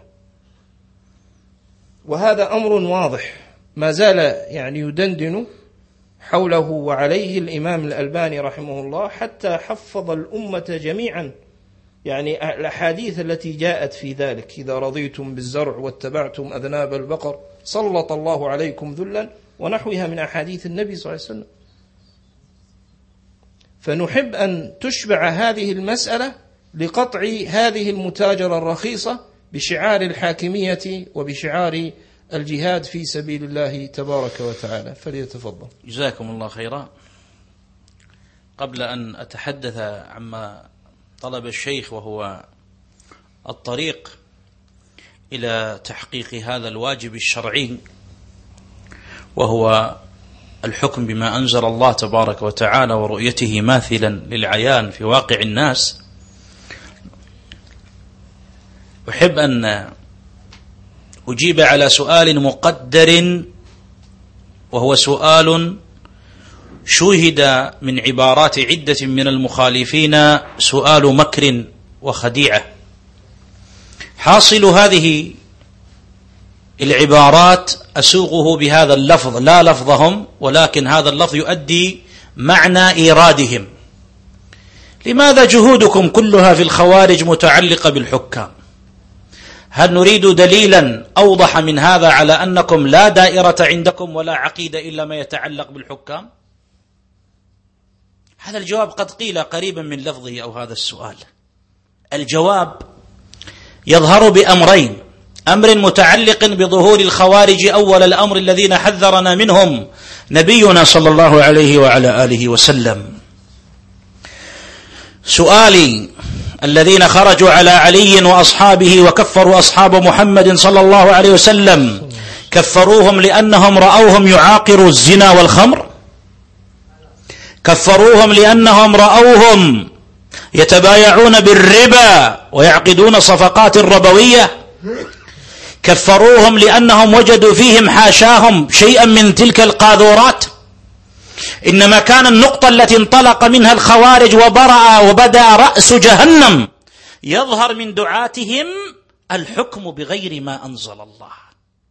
وهذا أمر واضح ما زال يعني يدندن حوله وعليه الإمام الألباني رحمه الله حتى حفظ الأمة جميعا يعني الأحاديث التي جاءت في ذلك: إذا رضيتم بالزرع واتبعتم أذناب البقر سلط الله عليكم ذلا، ونحوها من أحاديث النبي صلى الله عليه وسلم. فنحب أن تشبع هذه المسألة لقطع هذه المتاجرة الرخيصة بشعار الحاكمية وبشعار الجهاد في سبيل الله تبارك وتعالى. فليتفضل. جزاكم الله خيرا. قبل أن أتحدث عما طلب الشيخ وهو الطريق إلى تحقيق هذا الواجب الشرعي وهو الحكم بما أنزل الله تبارك وتعالى ورؤيته ماثلا للعيان في واقع الناس، أحب أن أجيب على سؤال مقدر، وهو سؤال شوهد من عبارات عدة من المخالفين سؤال مكر وخديعة. حاصل هذه العبارات أسوقه بهذا اللفظ، لا لفظهم ولكن هذا اللفظ يؤدي معنى إيرادهم. لماذا جهودكم كلها في الخوارج متعلقة بالحكام؟ هل نريد دليلا أوضح من هذا على أنكم لا دائرة عندكم ولا عقيدة إلا ما يتعلق بالحكام؟ هذا الجواب قد قيل قريبا من لفظه أو هذا السؤال. الجواب يظهر بأمرين: أمر متعلق بظهور الخوارج أول الأمر الذين حذرنا منهم نبينا صلى الله عليه وعلى آله وسلم. سؤالي: الذين خرجوا على علي وأصحابه وكفروا أصحاب محمد صلى الله عليه وسلم، كفروهم لأنهم رأوهم يعاقروا الزنا والخمر؟ كفروهم لأنهم رأوهم يتبايعون بالربا ويعقدون صفقات ربوية؟ كفروهم لأنهم وجدوا فيهم حاشاهم شيئا من تلك القاذورات؟ إنما كان النقطة التي انطلق منها الخوارج وبرأ وبدأ رأس جهنم يظهر من دعاتهم الحكم بغير ما أنزل الله.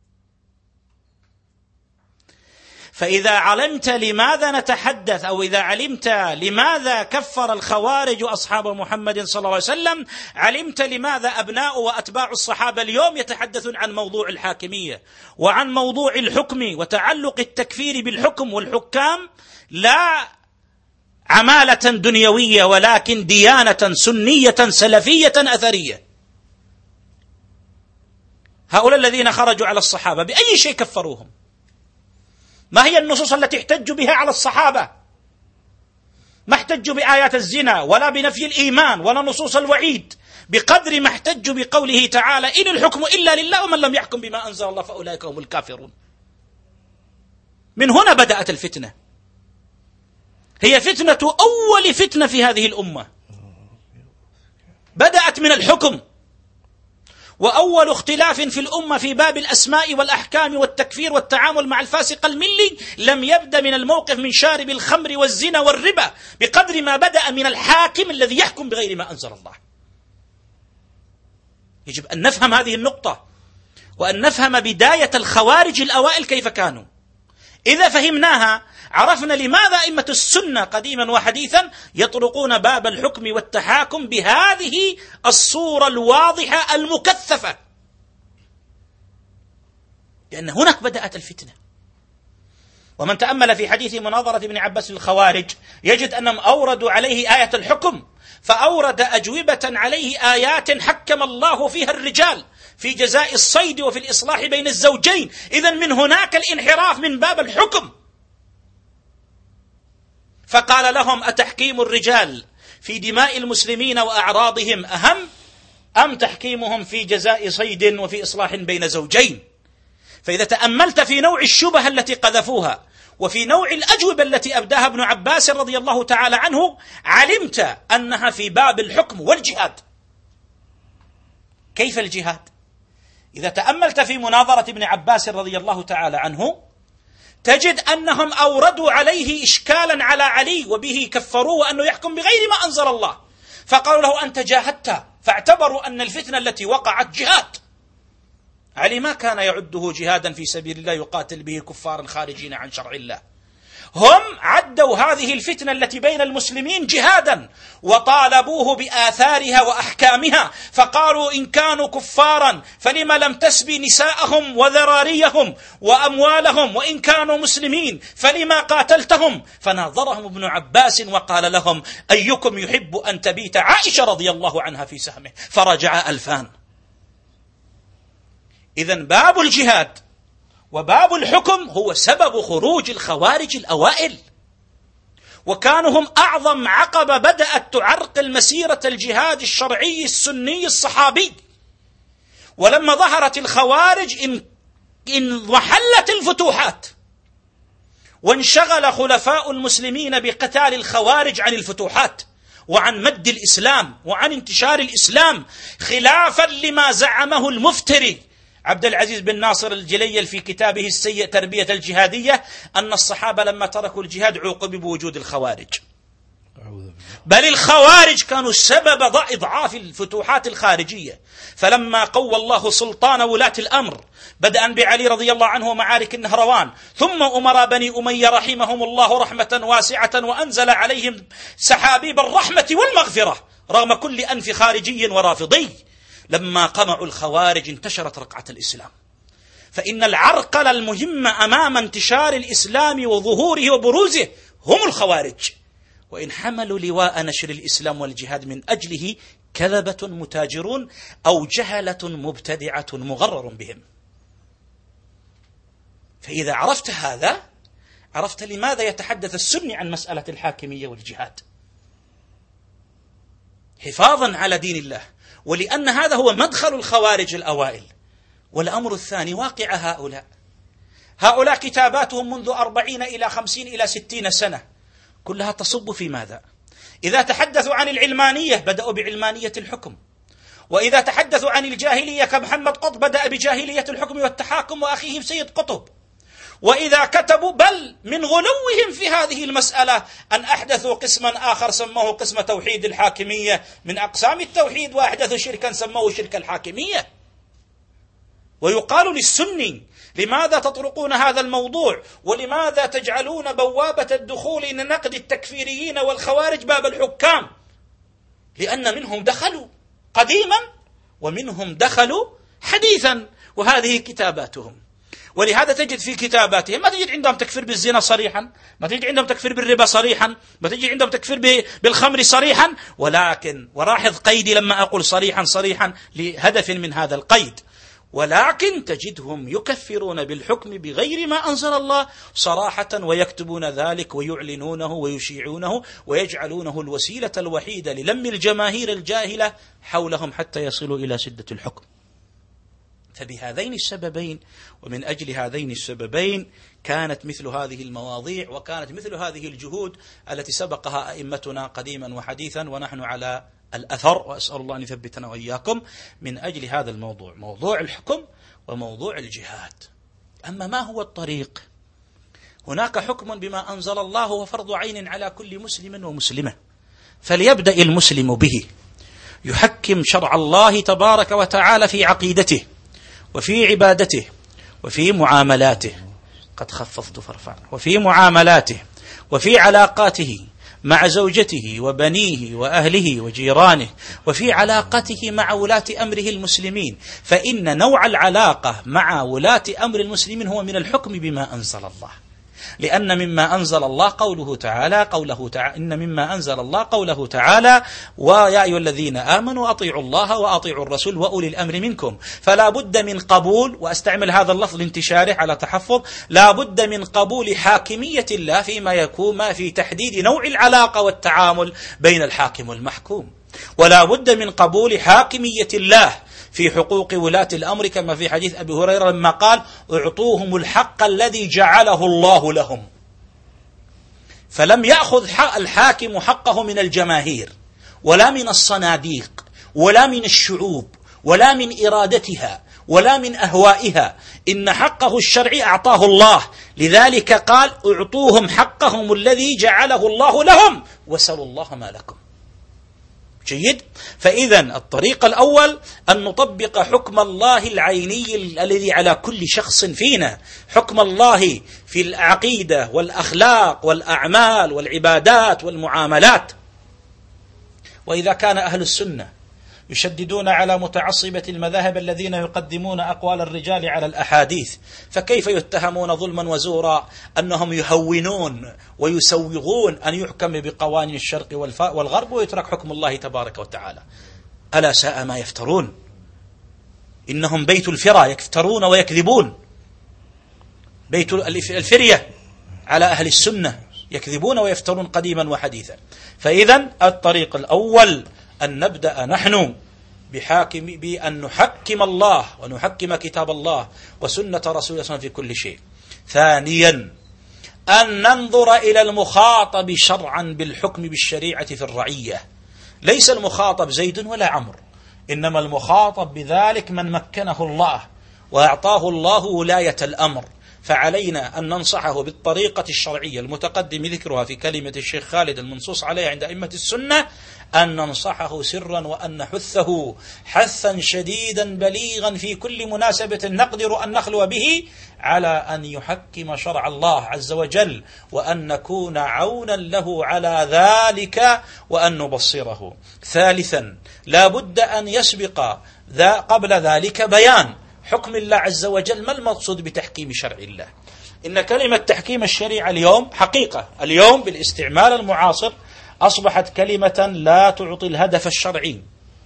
فإذا علمت لماذا نتحدث، أو إذا علمت لماذا كفر الخوارج أصحاب محمد صلى الله عليه وسلم، علمت لماذا أبناء وأتباع الصحابة اليوم يتحدثون عن موضوع الحاكمية وعن موضوع الحكم وتعلق التكفير بالحكم والحكام، لا عمالة دنيوية ولكن ديانة سنية سلفية أثرية. هؤلاء الذين خرجوا على الصحابة بأي شيء كفروهم؟ ما هي النصوص التي احتجوا بها على الصحابة؟ ما احتجوا بآيات الزنا ولا بنفي الإيمان ولا نصوص الوعيد، بقدر ما احتجوا بقوله تعالى: إن الحكم إلا لله ومن لم يحكم بما أنزل الله فأولئك هم الكافرون. من هنا بدأت الفتنة، هي فتنة أول فتنة في هذه الأمة، بدأت من الحكم. وأول اختلاف في الأمة في باب الأسماء والأحكام والتكفير والتعامل مع الفاسق الملي لم يبدأ من الموقف من شارب الخمر والزنا والربا، بقدر ما بدأ من الحاكم الذي يحكم بغير ما أنزل الله. يجب أن نفهم هذه النقطة، وأن نفهم بداية الخوارج الأوائل كيف كانوا. إذا فهمناها عرفنا لماذا أئمة السنة قديما وحديثا يطرقون باب الحكم والتحاكم بهذه الصورة الواضحة المكثفة، لأن هناك بدأت الفتنة. ومن تأمل في حديث مناظرة ابن عباس للخوارج يجد أنهم أوردوا عليه آية الحكم، فأورد أجوبة عليه آيات حكم الله فيها الرجال في جزاء الصيد وفي الإصلاح بين الزوجين. إذن من هناك الانحراف من باب الحكم. فقال لهم: أتحكيم الرجال في دماء المسلمين وأعراضهم أهم أم تحكيمهم في جزاء صيد وفي إصلاح بين زوجين؟ فإذا تأملت في نوع الشبهة التي قذفوها وفي نوع الأجوبة التي أبداها ابن عباس رضي الله تعالى عنه، علمت أنها في باب الحكم والجهاد. كيف الجهاد؟ إذا تأملت في مناظرة ابن عباس رضي الله تعالى عنه تجد أنهم أوردوا عليه إشكالا على علي وبه كفروه أنه يحكم بغير ما أنزل الله، فقالوا له: أنت جاهدت، فاعتبروا أن الفتنة التي وقعت جهاد. علي ما كان يعده جهادا في سبيل الله يقاتل به كفارا خارجين عن شرع الله، هم عدوا هذه الفتنة التي بين المسلمين جهادا وطالبوه بآثارها وأحكامها، فقالوا إن كانوا كفارا فلما لم تسبي نساءهم وذراريهم وأموالهم، وإن كانوا مسلمين فلما قاتلتهم. فناظرهم ابن عباس وقال لهم أيكم يحب أن تبيت عائشة رضي الله عنها في سهمه؟ فرجع ألفان. إذن باب الجهاد وباب الحكم هو سبب خروج الخوارج الأوائل، وكانوا هم أعظم عقبة بدأت تعرقل مسيرة الجهاد الشرعي السني الصحابي. ولما ظهرت الخوارج إن انضحلت الفتوحات، وانشغل خلفاء المسلمين بقتال الخوارج عن الفتوحات وعن مد الإسلام وعن انتشار الإسلام، خلافا لما زعمه المفتري عبد العزيز بن ناصر الجليل في كتابه السيء تربية الجهادية، أن الصحابة لما تركوا الجهاد عوقبوا بوجود الخوارج، بل الخوارج كانوا سبب إضعاف الفتوحات الخارجية. فلما قوى الله سلطان ولاة الأمر بدءا بعلي رضي الله عنه ومعارك النهروان، ثم أمراء بني أمية رحمهم الله رحمة واسعة، وأنزل عليهم سحابيب الرحمة والمغفرة رغم كل أنف خارجي ورافضي، لما قمعوا الخوارج انتشرت رقعة الإسلام. فإن العرقلة المهمة أمام انتشار الإسلام وظهوره وبروزه هم الخوارج، وإن حملوا لواء نشر الإسلام والجهاد من أجله كذبة متاجرون أو جهلة مبتدعة مغرر بهم. فإذا عرفت هذا عرفت لماذا يتحدث السني عن مسألة الحاكمية والجهاد، حفاظا على دين الله، ولأن هذا هو مدخل الخوارج الأوائل. والأمر الثاني واقع هؤلاء هؤلاء كتاباتهم منذ أربعين إلى خمسين إلى ستين سنة كلها تصب في ماذا؟ إذا تحدثوا عن العلمانية بدأوا بعلمانية الحكم، وإذا تحدثوا عن الجاهلية كمحمد قطب بدأ بجاهلية الحكم والتحاكم وأخيه سيد قطب، وإذا كتبوا بل من غلوهم في هذه المسألة أن أحدثوا قسما آخر سموه قسم توحيد الحاكمية من أقسام التوحيد، وأحدثوا شركا سموه شرك الحاكمية. ويقال للسني لماذا تطرقون هذا الموضوع، ولماذا تجعلون بوابة الدخول إلى نقد التكفيريين والخوارج باب الحكام؟ لأن منهم دخلوا قديما ومنهم دخلوا حديثا، وهذه كتاباتهم. ولهذا تجد في كتاباتهم ما تجد عندهم تكفير بالزنا صريحا، ما تجد عندهم تكفير بالربا صريحا، ما تجد عندهم تكفير بالخمر صريحا، ولكن وراحظ قيدي لما أقول صريحا صريحا لهدف من هذا القيد، ولكن تجدهم يكفرون بالحكم بغير ما أنزل الله صراحة، ويكتبون ذلك ويعلنونه ويشيعونه ويجعلونه الوسيلة الوحيدة للم الجماهير الجاهلة حولهم حتى يصلوا إلى سدة الحكم. فبهذين السببين ومن أجل هذين السببين كانت مثل هذه المواضيع وكانت مثل هذه الجهود التي سبقها أئمتنا قديما وحديثا، ونحن على الأثر، وأسأل الله أن يثبتنا وإياكم من أجل هذا الموضوع، موضوع الحكم وموضوع الجهاد. أما ما هو الطريق؟ هناك حكم بما أنزل الله وفرض عين على كل مسلم ومسلمة، فليبدأ المسلم به، يحكم شرع الله تبارك وتعالى في عقيدته وفي عبادته وفي معاملاته، قد خفضت فرفع، وفي معاملاته وفي علاقاته مع زوجته وبنيه وأهله وجيرانه، وفي علاقته مع ولاة أمره المسلمين. فإن نوع العلاقة مع ولاة أمر المسلمين هو من الحكم بما أنزل الله، لأن مما أنزل الله قوله تعالى قوله تعالى إن مما أنزل الله قوله تعالى ويا أيها الذين آمنوا أطيعوا الله وأطيعوا الرسول وأولي الأمر منكم. فلا بد من قبول، وأستعمل هذا اللفظ لانتشاره على تحفظ، لا بد من قبول حاكمية الله فيما يكون ما في تحديد نوع العلاقة والتعامل بين الحاكم والمحكوم، ولا بد من قبول حاكمية الله في حقوق ولاة الأمر، كما في حديث أبي هريرة لما قال اعطوهم الحق الذي جعله الله لهم. فلم يأخذ الحاكم حقه من الجماهير ولا من الصناديق ولا من الشعوب ولا من إرادتها ولا من أهوائها، إن حقه الشرعي أعطاه الله، لذلك قال اعطوهم حقهم الذي جعله الله لهم وسلوا الله ما لكم. جيد. فإذا الطريق الأول أن نطبق حكم الله العيني الذي على كل شخص فينا، حكم الله في العقيدة والأخلاق والأعمال والعبادات والمعاملات. وإذا كان أهل السنة يشددون على متعصبة المذاهب الذين يقدمون أقوال الرجال على الأحاديث، فكيف يتهمون ظلما وزورا أنهم يهونون ويسوغون أن يحكم بقوانين الشرق والغرب ويترك حكم الله تبارك وتعالى؟ ألا ساء ما يفترون، إنهم بيت الفرى، يفترون ويكذبون، بيت الفرية على أهل السنة، يكذبون ويفترون قديما وحديثا. فإذا الطريق الأول أن نبدأ نحن بحاكم بأن نحكم الله ونحكم كتاب الله وسنة رسول الله صلى الله عليه وسلم في كل شيء. ثانيا أن ننظر إلى المخاطب شرعا بالحكم بالشريعة في الرعية. ليس المخاطب زيد ولا عمرو، إنما المخاطب بذلك من مكنه الله وأعطاه الله ولاية الأمر، فعلينا أن ننصحه بالطريقة الشرعية المتقدم ذكرها في كلمة الشيخ خالد المنصوص عليها عند أئمة السنة، أن ننصحه سرا وأن نحثه حثا شديدا بليغا في كل مناسبة نقدر أن نخلو به على أن يحكم شرع الله عز وجل، وأن نكون عونا له على ذلك وأن نبصره. ثالثا لا بد أن يسبق ذا قبل ذلك بيان حكم الله عز وجل. ما المقصود بتحكيم شرع الله؟ إن كلمة تحكيم الشريعة اليوم حقيقة اليوم بالاستعمال المعاصر أصبحت كلمة لا تعطي الهدف الشرعي.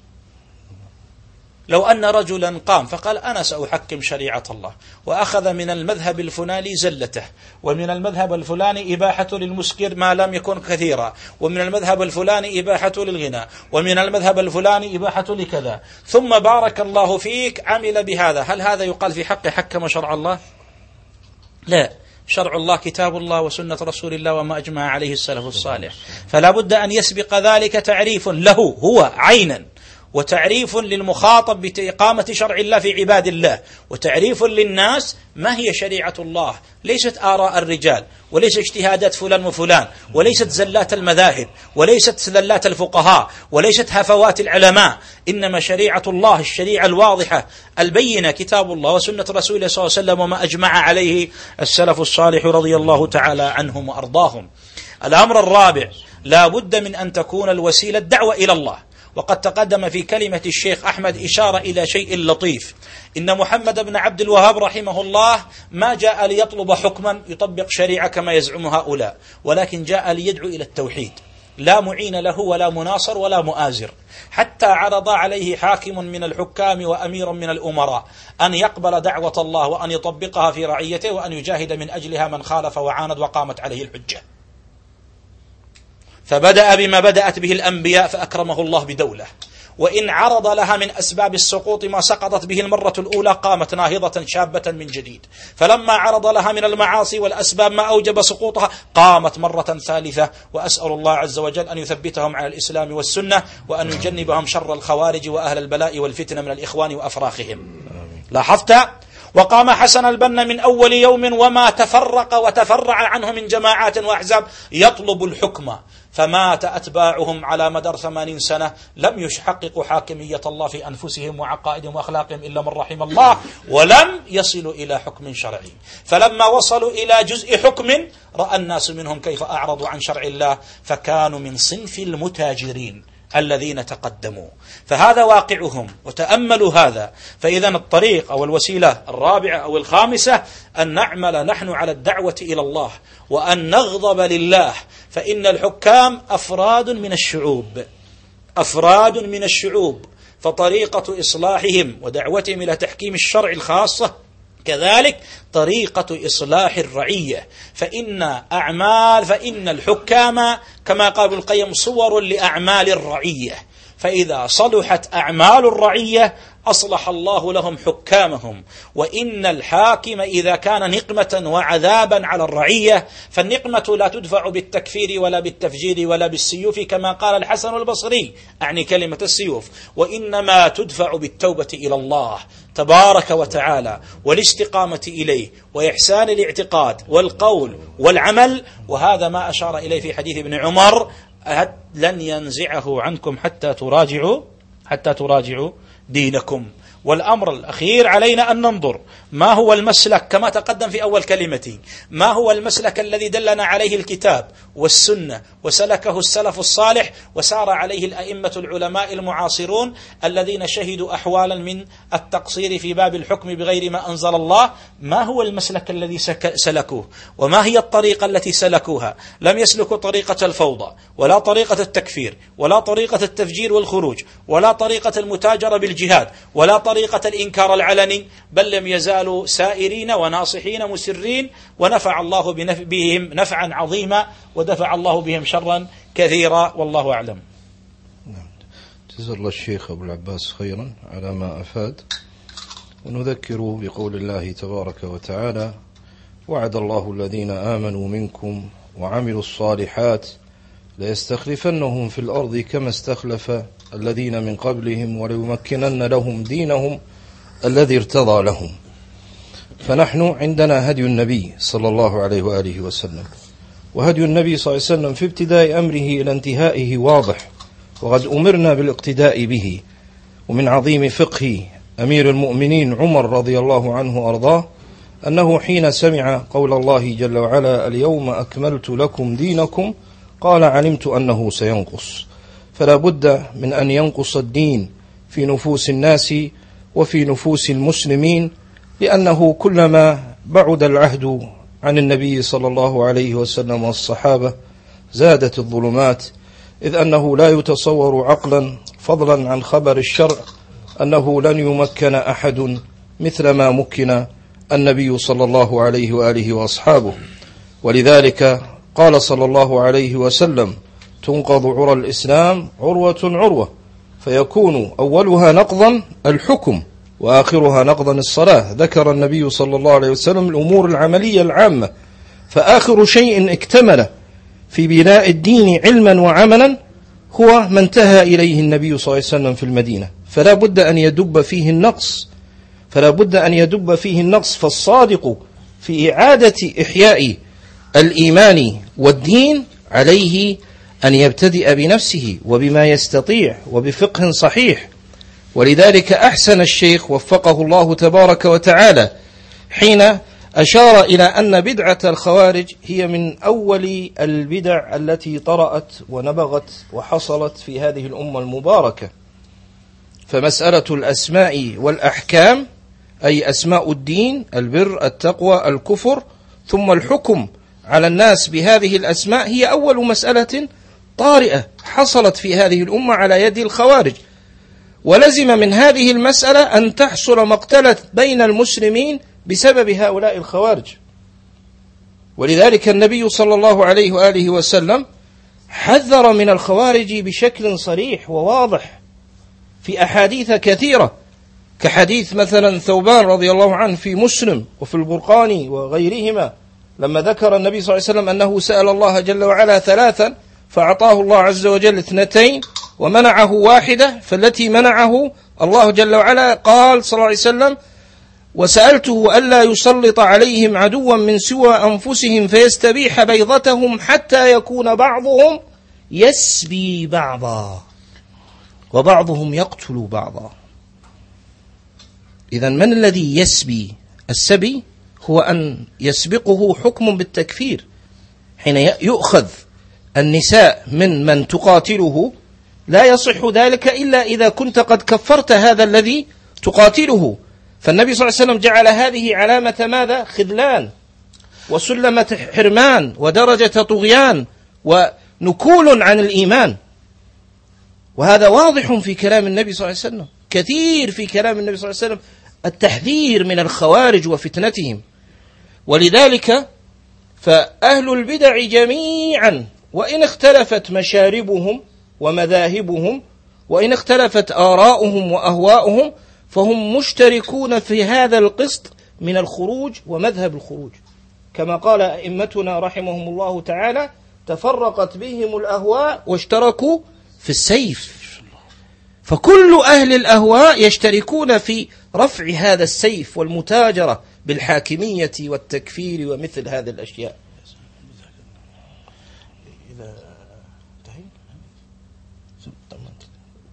لو أن رجلا قام فقال أنا سأحكم شريعة الله، وأخذ من المذهب الفلاني زلته، ومن المذهب الفلاني إباحة للمسكر ما لم يكن كثيرا، ومن المذهب الفلاني إباحة للغنى، ومن المذهب الفلاني إباحة لكذا، ثم بارك الله فيك عمل بهذا، هل هذا يقال في حق حكم شرع الله؟ لا، شرع الله كتاب الله وسنة رسول الله وما أجمع عليه السلف الصالح. فلا بد أن يسبق ذلك تعريف له هو عينا، وتعريف للمخاطب بإقامة شرع الله في عباد الله، وتعريف للناس ما هي شريعة الله. ليست آراء الرجال، وليست اجتهادات فلان وفلان، وليست زلات المذاهب، وليست زلات الفقهاء، وليست هفوات العلماء، إنما شريعة الله الشريعة الواضحة البينة، كتاب الله وسنة رسوله صلى الله عليه وسلم وما أجمع عليه السلف الصالح رضي الله تعالى عنهم وأرضاهم. الأمر الرابع لا بد من أن تكون الوسيلة الدعوة إلى الله. وقد تقدم في كلمة الشيخ أحمد إشارة إلى شيء لطيف، إن محمد بن عبد الوهاب رحمه الله ما جاء ليطلب حكما يطبق شريعة كما يزعم هؤلاء، ولكن جاء ليدعو إلى التوحيد، لا معين له ولا مناصر ولا مؤازر. حتى عرض عليه حاكم من الحكام وأمير من الأمراء أن يقبل دعوة الله وأن يطبقها في رعيته وأن يجاهد من أجلها من خالف وعاند وقامت عليه الحجة. فبدأ بما بدأت به الأنبياء فأكرمه الله بدولة، وإن عرض لها من أسباب السقوط ما سقطت به المرة الأولى قامت ناهضة شابة من جديد، فلما عرض لها من المعاصي والأسباب ما أوجب سقوطها قامت مرة ثالثة. وأسأل الله عز وجل أن يثبتهم على الإسلام والسنة، وأن يجنبهم شر الخوارج وأهل البلاء والفتنة من الإخوان وأفراخهم. لاحظت؟ وقام حسن البنا من أول يوم وما تفرق وتفرع عنه من جماعات وأحزاب يطلب الحكم، فمات أتباعهم على مدار ثمانين سنة لم يحققوا حاكمية الله في أنفسهم وعقائدهم وأخلاقهم إلا من رحم الله، ولم يصلوا إلى حكم شرعي. فلما وصلوا إلى جزء حكم رأى الناس منهم كيف أعرضوا عن شرع الله، فكانوا من صنف المتاجرين الذين تقدموا. فهذا واقعهم، وتأملوا هذا. فإذا الطريق أو الوسيلة الرابعة أو الخامسة أن نعمل نحن على الدعوة إلى الله، وأن نغضب لله، فإن الحكام أفراد من الشعوب، أفراد من الشعوب، فطريقة إصلاحهم ودعوتهم إلى تحكيم الشرع الخاصة كذلك طريقة إصلاح الرعية. فإن أعمال فإن الحكام كما قال ابن القيم صور لأعمال الرعية، فإذا صلحت أعمال الرعية أصلح الله لهم حكامهم. وإن الحاكم إذا كان نقمة وعذابا على الرعية، فالنقمة لا تدفع بالتكفير ولا بالتفجير ولا بالسيوف كما قال الحسن البصري، أعني كلمة السيوف، وإنما تدفع بالتوبة إلى الله تبارك وتعالى والاستقامة إليه وإحسان الاعتقاد والقول والعمل. وهذا ما أشار إليه في حديث ابن عمر لن ينزعه عنكم حتى تراجعوا حتى تراجعوا دينكم. والأمر الأخير علينا أن ننظر ما هو المسلك، كما تقدم في أول كلمتي، ما هو المسلك الذي دلنا عليه الكتاب والسنة وسلكه السلف الصالح وسار عليه الأئمة العلماء المعاصرون الذين شهدوا أحوالا من التقصير في باب الحكم بغير ما أنزل الله. ما هو المسلك الذي سلكوه وما هي الطريقة التي سلكوها؟ لم يسلكوا طريقة الفوضى ولا طريقة التكفير ولا طريقة التفجير والخروج ولا طريقة المتاجرة بالجهاد ولا طريقة الإنكار العلني، بل لم يزالوا سائرين وناصحين مسرين، ونفع الله بهم نفعا عظيما ودفع الله بهم شرا كثيرا، والله أعلم. جزا الله الشيخ أبو العباس خيرا على ما أفاد. ونذكر بقول الله تبارك وتعالى: وعد الله الذين آمنوا منكم وعملوا الصالحات ليستخلفنهم في الأرض كما استخلف الذين من قبلهم وليمكنن لهم دينهم الذي ارتضى لهم. فنحن عندنا هدي النبي صلى الله عليه وآله وسلم، وهدي النبي صلى الله عليه وسلم في ابتداء أمره إلى انتهائه واضح، وقد أمرنا بالاقتداء به. ومن عظيم فقه أمير المؤمنين عمر رضي الله عنه وأرضاه أنه حين سمع قول الله جل وعلا: اليوم أكملت لكم دينكم، قال: علمت أنه سينقص. فلا بد من أن ينقص الدين في نفوس الناس وفي نفوس المسلمين، لأنه كلما بعد العهد عن النبي صلى الله عليه وسلم والصحابة زادت الظلمات، إذ أنه لا يتصور عقلا فضلا عن خبر الشرع أنه لن يمكن أحد مثل ما مكن النبي صلى الله عليه وآله وأصحابه. ولذلك قال صلى الله عليه وسلم: تنقض عرى الإسلام عروة عروة، فيكون أولها نقضا الحكم وآخرها نقضا الصلاة. ذكر النبي صلى الله عليه وسلم الأمور العملية العامة، فآخر شيء اكتمل في بناء الدين علما وعملا هو ما انتهى إليه النبي صلى الله عليه وسلم في المدينة، فلا بد أن يدب فيه النقص فلا بد أن يدب فيه النقص فالصادق في إعادة إحياء الإيمان والدين عليه أن يبتدئ بنفسه وبما يستطيع وبفقه صحيح. ولذلك أحسن الشيخ وفقه الله تبارك وتعالى حين أشار إلى أن بدعة الخوارج هي من أول البدع التي طرأت ونبغت وحصلت في هذه الأمة المباركة. فمسألة الأسماء والأحكام، أي أسماء الدين، البر، التقوى، الكفر، ثم الحكم على الناس بهذه الأسماء، هي أول مسألة طارئة حصلت في هذه الأمة على يد الخوارج. ولزم من هذه المسألة أن تحصل مقتلة بين المسلمين بسبب هؤلاء الخوارج. ولذلك النبي صلى الله عليه وآله وسلم حذر من الخوارج بشكل صريح وواضح في أحاديث كثيرة، كحديث مثلا ثوبان رضي الله عنه في مسلم وفي البرقاني وغيرهما، لما ذكر النبي صلى الله عليه وسلم أنه سأل الله جل وعلا ثلاثا فأعطاه الله عز وجل اثنتين ومنعه واحدة، فالتي منعه الله جل وعلا قال صلى الله عليه وسلم: وسألته ألا يسلط عليهم عدوا من سوى أنفسهم فيستبيح بيضتهم حتى يكون بعضهم يسبي بعضا وبعضهم يقتل بعضا. إذن من الذي يسبي؟ السبي هو أن يسبقه حكم بالتكفير. حين يؤخذ النساء من من تقاتله لا يصح ذلك إلا إذا كنت قد كفرت هذا الذي تقاتله. فالنبي صلى الله عليه وسلم جعل هذه علامة ماذا؟ خذلان وسلمة حرمان ودرجة طغيان ونكول عن الإيمان. وهذا واضح في كلام النبي صلى الله عليه وسلم، كثير في كلام النبي صلى الله عليه وسلم التحذير من الخوارج وفتنتهم. ولذلك فأهل البدع جميعا وإن اختلفت مشاربهم ومذاهبهم وإن اختلفت آراؤهم وأهواؤهم فهم مشتركون في هذا القسط من الخروج ومذهب الخروج، كما قال أئمتنا رحمهم الله تعالى: تفرقت بهم الأهواء واشتركوا في السيف. فكل أهل الأهواء يشتركون في رفع هذا السيف والمتاجرة بالحاكمية والتكفير ومثل هذه الأشياء. إذا انتهينا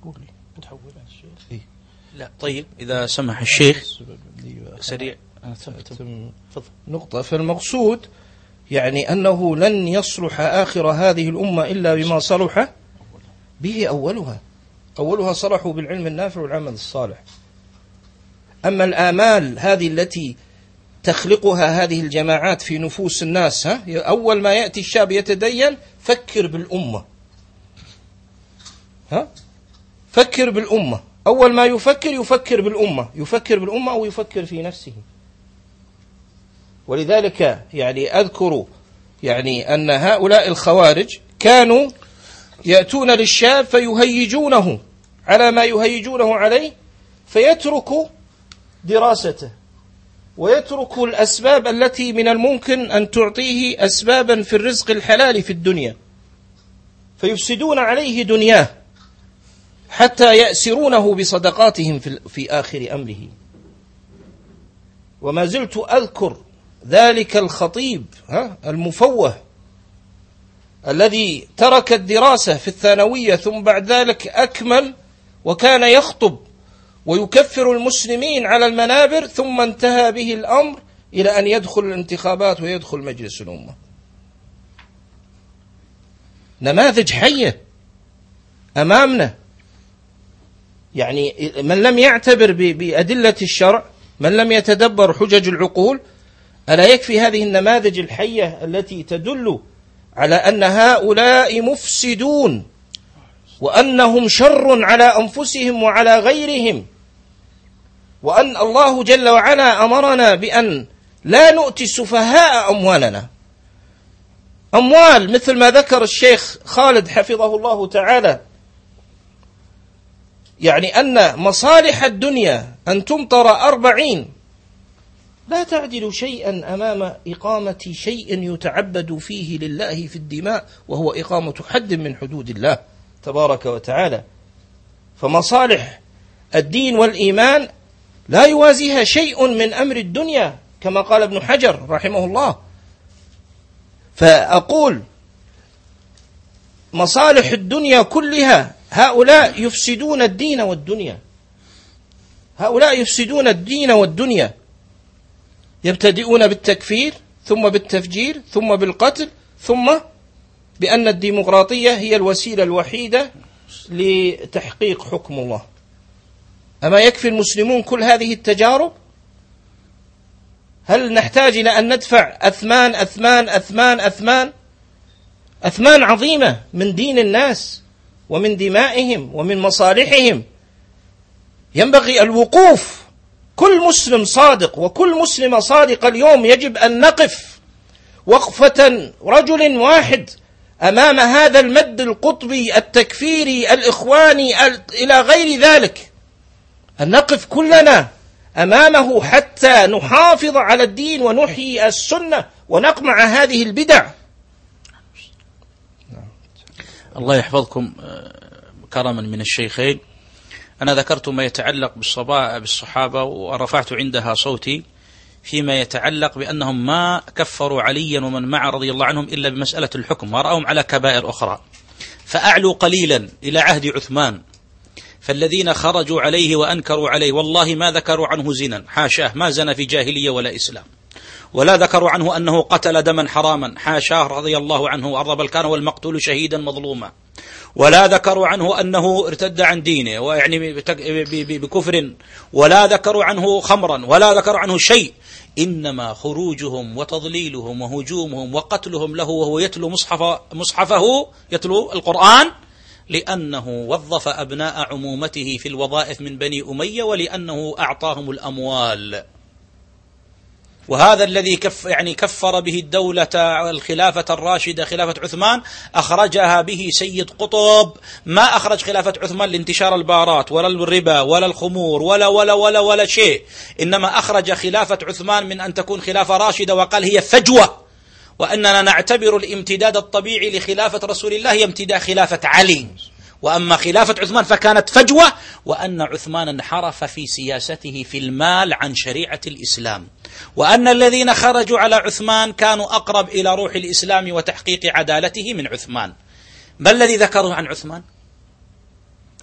قول لي تحول على الشيخ. إيه؟ لا طيب إذا سمح الشيخ سريع. نقطة. فالمقصود يعني أنه لن يصلح آخر هذه الأمة إلا بما صلح به أولها. أولها صلحوا بالعلم النافع والعمل الصالح. أما الآمال هذه التي تخلقها هذه الجماعات في نفوس الناس، ها؟ أول ما يأتي الشاب يتدين فكر بالأمة، ها؟ فكر بالأمة. أول ما يفكر يفكر بالأمة، يفكر بالأمة أو يفكر في نفسه. ولذلك يعني أذكر يعني أن هؤلاء الخوارج كانوا يأتون للشاب فيهيجونه على ما يهيجونه عليه، فيترك دراسته ويترك الأسباب التي من الممكن أن تعطيه أسبابا في الرزق الحلال في الدنيا، فيفسدون عليه دنياه حتى يأسرونه بصدقاتهم في آخر أمره. وما زلت أذكر ذلك الخطيب ها المفوه الذي ترك الدراسة في الثانوية ثم بعد ذلك أكمل وكان يخطب ويكفر المسلمين على المنابر، ثم انتهى به الأمر إلى أن يدخل الانتخابات ويدخل مجلس الأمة. نماذج حية أمامنا. يعني من لم يعتبر بأدلة الشرع، من لم يتدبر حجج العقول، ألا يكفي هذه النماذج الحية التي تدل على أن هؤلاء مفسدون وأنهم شر على أنفسهم وعلى غيرهم، وأن الله جل وعلا أمرنا بأن لا نؤتي السفهاء أموالنا. أموال مثل ما ذكر الشيخ خالد حفظه الله تعالى، يعني أن مصالح الدنيا أن تمطر أربعين لا تعدل شيئا أمام إقامة شيء يتعبد فيه لله في الدماء، وهو إقامة حد من حدود الله تبارك وتعالى. فمصالح الدين والإيمان لا يوازيها شيء من أمر الدنيا كما قال ابن حجر رحمه الله. فأقول مصالح الدنيا كلها هؤلاء يفسدون الدين والدنيا، هؤلاء يفسدون الدين والدنيا، يبتدئون بالتكفير ثم بالتفجير ثم بالقتل ثم بأن الديمقراطية هي الوسيلة الوحيدة لتحقيق حكم الله. أما يكفي المسلمون كل هذه التجارب؟ هل نحتاج إلى أن ندفع أثمان أثمان أثمان أثمان أثمان عظيمة من دين الناس ومن دمائهم ومن مصالحهم؟ ينبغي الوقوف. كل مسلم صادق وكل مسلمة صادقة اليوم يجب أن نقف وقفة رجل واحد أمام هذا المد القطبي التكفيري الإخواني إلى غير ذلك، أن نقف كلنا أمامه حتى نحافظ على الدين ونحيي السنة ونقمع هذه البدع. الله يحفظكم. كرما من الشيخين، أنا ذكرت ما يتعلق بالصحابة ورفعت عندها صوتي فيما يتعلق بأنهم ما كفروا عليا ومن معه رضي الله عنهم إلا بمسألة الحكم، ورأهم على كبائر أخرى، فأعلوا قليلا إلى عهد عثمان. فالذين خرجوا عليه وأنكروا عليه والله ما ذكروا عنه زنا، حاشاه، ما زنى في جاهلية ولا إسلام، ولا ذكروا عنه أنه قتل دما حراما، حاشاه رضي الله عنه وأرضى، بل كان والمقتول شهيدا مظلوما، ولا ذكروا عنه أنه ارتد عن دينه ويعني بكفر، ولا ذكروا عنه خمرا، ولا ذكروا عنه شيء. إنما خروجهم وتضليلهم وهجومهم وقتلهم له وهو يتلو مصحف مصحفه يتلو القرآن، لأنه وظف أبناء عمومته في الوظائف من بني أمية، ولأنه أعطاهم الأموال. وهذا الذي كف يعني كفر به الدولة الخلافة الراشدة خلافة عثمان، أخرجها به سيد قطب. ما أخرج خلافة عثمان لانتشار البارات ولا الربا ولا الخمور ولا ولا ولا ولا شيء، إنما أخرج خلافة عثمان من أن تكون خلافة راشدة، وقال هي فجوة، وأننا نعتبر الامتداد الطبيعي لخلافة رسول الله هي امتداد خلافة علي، وأما خلافة عثمان فكانت فجوة، وأن عثمان انحرف في سياسته في المال عن شريعة الإسلام، وأن الذين خرجوا على عثمان كانوا أقرب إلى روح الإسلام وتحقيق عدالته من عثمان. ما الذي ذكروا عن عثمان؟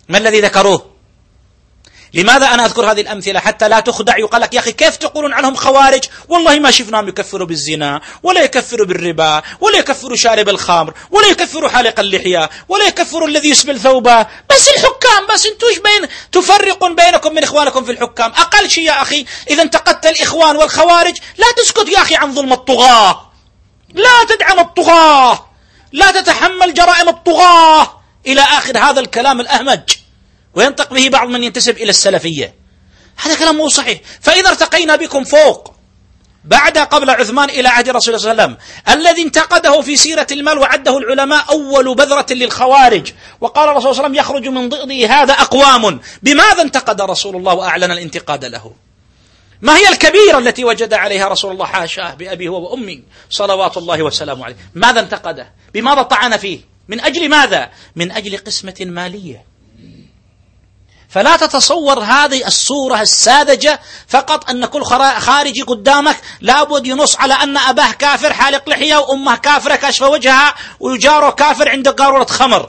ما الذي ذكروه؟ لماذا أنا أذكر هذه الأمثلة؟ حتى لا تخدع. يقال لك يا أخي كيف تقولون عنهم خوارج؟ والله ما شفناهم يكفروا بالزنا ولا يكفروا بالربا ولا يكفروا شارب الخمر ولا يكفروا حالق اللحية ولا يكفروا الذي يسبل ثوبه، بس الحكام بس انتوش بين تفرقون بينكم من إخوانكم في الحكام. أقل شيء يا أخي إذا انتقدت الإخوان والخوارج لا تسكت يا أخي عن ظلم الطغاة، لا تدعم الطغاة، لا تتحمل جرائم الطغاة، إلى آخر هذا الكلام الأهمج، وينطق به بعض من ينتسب إلى السلفية. هذا كلام مو صحيح. فإذا ارتقينا بكم فوق بعد قبل عثمان إلى عهد رسول الله صلى الله عليه وسلم الذي انتقده في سيرة المال وعده العلماء أول بذرة للخوارج، وقال الرسول صلى الله عليه وسلم يخرج من ضئضه هذا أقوام. بماذا انتقد رسول الله وأعلن الانتقاد له؟ ما هي الكبيرة التي وجد عليها رسول الله حاشاه بأبي هو وأمي صلوات الله وسلامه عليه؟ ماذا انتقده؟ بماذا طعن فيه؟ من أجل ماذا؟ من أجل قسمة مالية. فلا تتصور هذه الصورة الساذجة فقط أن كل خارجي قدامك لابد ينص على أن أباه كافر حالق لحية وأمه كافرة كاشف وجهها ويجاره كافر عند قارورة خمر.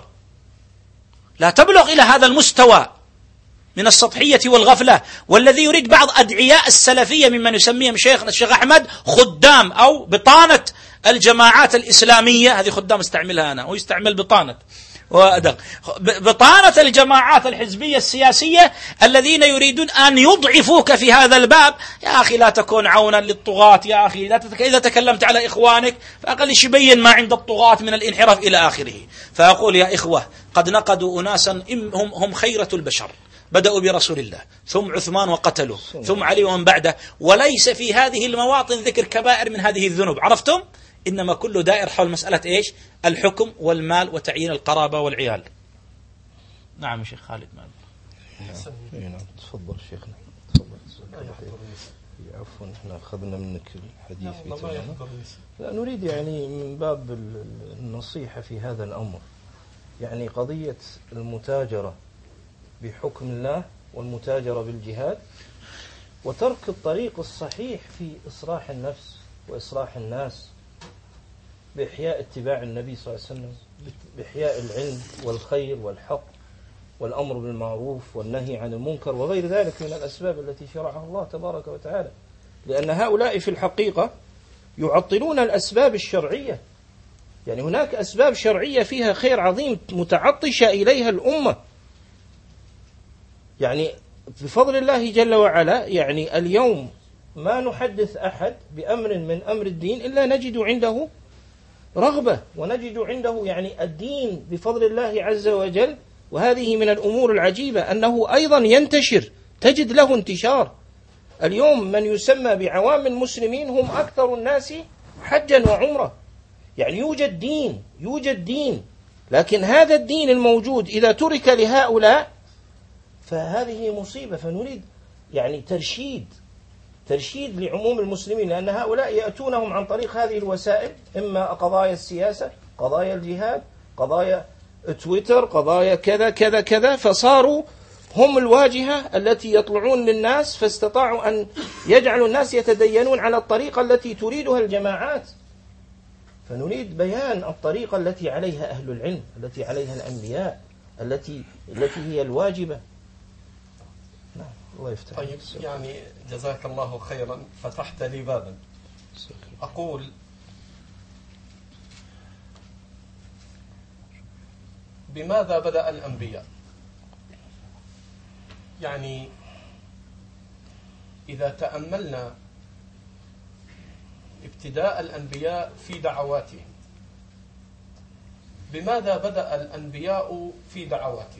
لا تبلغ إلى هذا المستوى من السطحية والغفلة. والذي يريد بعض أدعياء السلفية ممن يسميهم شيخ الشيخ أحمد خدام أو بطانة الجماعات الإسلامية، هذه خدام استعملها أنا ويستعمل بطانة وأدق بطانة الجماعات الحزبية السياسية الذين يريدون أن يضعفوك في هذا الباب. يا أخي لا تكون عونا للطغاة، يا أخي لا تتك... إذا تكلمت على إخوانك فأقل يبين ما عند الطغاة من الانحراف إلى آخره. فأقول يا إخوة قد نقدوا أناسا هم, هم خيرة البشر، بدأوا برسول الله ثم عثمان وقتلوا ثم علي ومن بعده، وليس في هذه المواطن ذكر كبائر من هذه الذنوب. عرفتم؟ إنما كله دائر حول مسألة إيش؟ الحكم والمال وتعيين القرابة والعيال. نعم شيخ خالد مال. نعم تفضل شيخنا تفضل. عفوا احنا أخذنا منك الحديث بتمامه. لا نريد يعني من باب النصيحة في هذا الأمر، يعني قضية المتاجرة بحكم الله والمتاجرة بالجهاد وترك الطريق الصحيح في إصلاح النفس وإصلاح الناس بإحياء اتباع النبي صلى الله عليه وسلم، بإحياء العلم والخير والحق والأمر بالمعروف والنهي عن المنكر وغير ذلك من الأسباب التي شرعها الله تبارك وتعالى. لأن هؤلاء في الحقيقة يعطلون الأسباب الشرعية، يعني هناك أسباب شرعية فيها خير عظيم متعطشة إليها الأمة. يعني بفضل الله جل وعلا يعني اليوم ما نحدث أحد بأمر من أمر الدين إلا نجد عنده رغبة ونجد عنده يعني الدين بفضل الله عز وجل. وهذه من الأمور العجيبة أنه أيضا ينتشر، تجد له انتشار. اليوم من يسمى بعوام المسلمين هم أكثر الناس حجا وعمرة، يعني يوجد دين يوجد دين لكن هذا الدين الموجود إذا ترك لهؤلاء فهذه مصيبة. فنريد يعني ترشيد ترشيد لعموم المسلمين، لأن هؤلاء يأتونهم عن طريق هذه الوسائل، إما قضايا السياسة، قضايا الجهاد، قضايا تويتر، قضايا كذا كذا كذا، فصاروا هم الواجهة التي يطلعون للناس، فاستطاعوا أن يجعلوا الناس يتدينون على الطريقة التي تريدها الجماعات. فنريد بيان الطريقة التي عليها أهل العلم، التي عليها الأنبياء، التي التي هي الواجبة. نعم الله يفتح. طيب يعني جزاك الله خيرا، فتحت لي بابا. أقول بماذا بدأ الأنبياء؟ يعني إذا تأملنا ابتداء الأنبياء في دعواتهم، بماذا بدأ الأنبياء في دعواتهم؟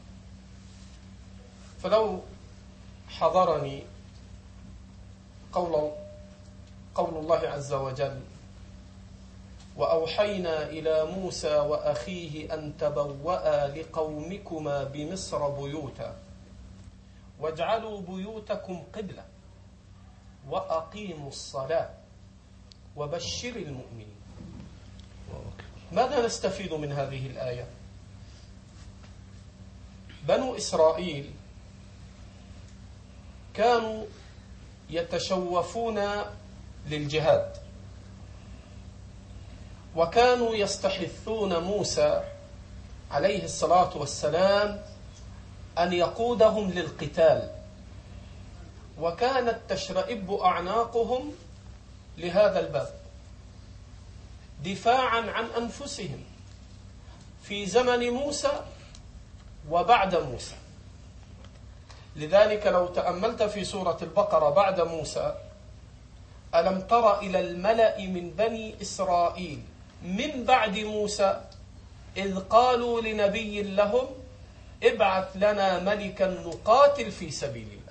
فلو حضرني قول قول الله عز وجل: وأوحينا إلى موسى وأخيه أن تبوأ لقومكما بمصر بيوتا واجعلوا بيوتكم قبلة وأقيموا الصلاة وبشر المؤمنين. ماذا نستفيد من هذه الآية؟ بنو إسرائيل كانوا يتشوفون للجهاد، وكانوا يستحثون موسى عليه الصلاة والسلام أن يقودهم للقتال، وكانت تشرئب أعناقهم لهذا الباب دفاعا عن أنفسهم في زمن موسى وبعد موسى. لذلك لو تأملت في سورة البقرة بعد موسى: ألم تر إلى الملأ من بني إسرائيل من بعد موسى إذ قالوا لنبي لهم ابعث لنا ملكا نقاتل في سبيل الله.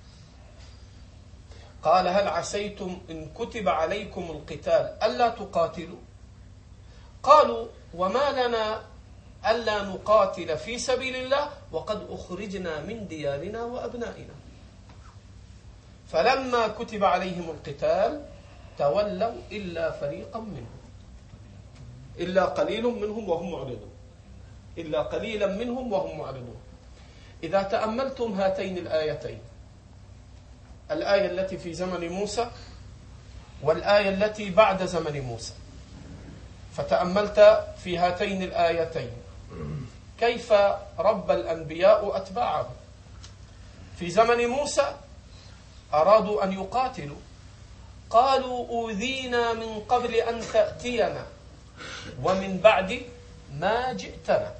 قال هل عسيتم إن كتب عليكم القتال ألا تقاتلوا؟ قالوا وما لنا ألا نقاتل في سبيل الله وقد أخرجنا من ديارنا وأبنائنا. فلما كتب عليهم القتال تولوا إلا فريقا منهم، إلا قليل منهم وهم معرضون، إلا قليلا منهم وهم معرضون. إذا تأملتم هاتين الآيتين، الآية التي في زمن موسى والآية التي بعد زمن موسى، فتأملت في هاتين الآيتين كيف رب الأنبياء أتباعه. في زمن موسى أرادوا أن يقاتلوا، قالوا أوذينا من قبل أن تأتينا ومن بعد ما جئتنا.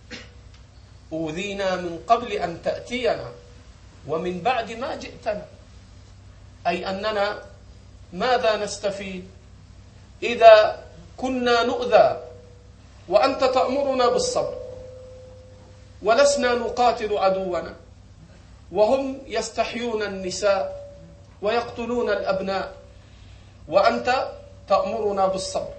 أوذينا من قبل أن تأتينا ومن بعد ما جئتنا، أي أننا ماذا نستفيد إذا كنا نؤذى وأنت تأمرنا بالصبر ولسنا نقاتل عدونا، وهم يستحيون النساء ويقتلون الأبناء وأنت تأمرنا بالصبر.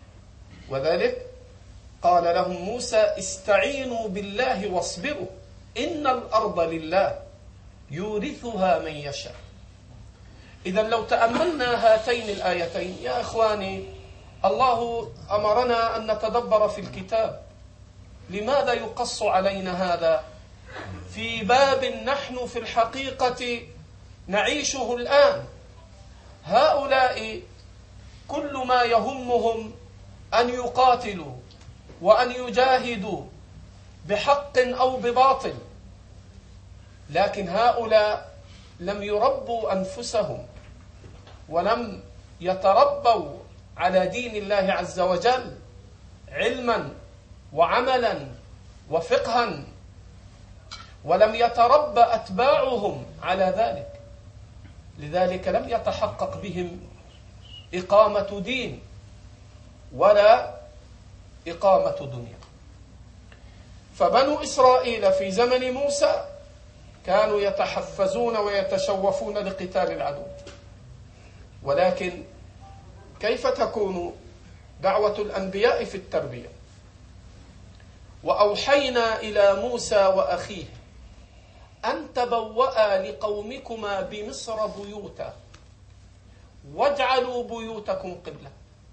وذلك قال لهم موسى استعينوا بالله واصبروا إن الأرض لله يورثها من يشاء. إذا لو تأملنا هاتين الآيتين يا إخواني، الله أمرنا أن نتدبر في الكتاب. لماذا يقص علينا هذا في باب نحن في الحقيقة نعيشه الآن؟ هؤلاء كل ما يهمهم أن يقاتلوا وأن يجاهدوا بحق أو بباطل، لكن هؤلاء لم يربوا أنفسهم ولم يتربوا على دين الله عز وجل علما وعملا وفقها، ولم يتربى أتباعهم على ذلك. لذلك لم يتحقق بهم إقامة دين ولا إقامة دنيا. فبنو إسرائيل في زمن موسى كانوا يتحفزون ويتشوفون لقتال العدو، ولكن كيف تكون دعوة الأنبياء في التربية؟ وأوحينا إلى موسى وأخيه أن تبوأ لقومكما بمصر بيوتا واجعلوا بيوتكم قبلة،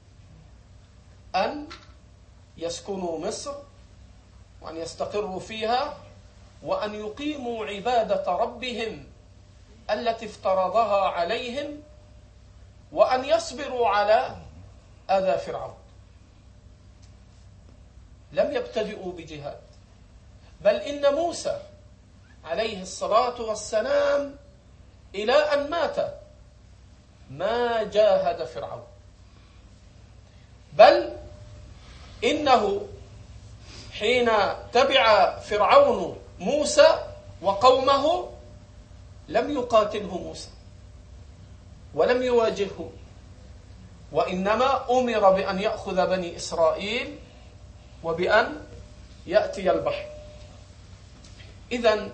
أن يسكنوا مصر وأن يستقروا فيها وأن يقيموا عبادة ربهم التي افترضها عليهم، وأن يصبروا على أذى فرعون. لم يبتدئوا بجهاد، بل إن موسى عليه الصلاة والسلام إلى أن مات ما جاهد فرعون، بل إنه حين تبع فرعون موسى وقومه لم يقاتله موسى ولم يواجهه، وإنما أمر بأن يأخذ بني إسرائيل وبأن يأتي البحر. إذن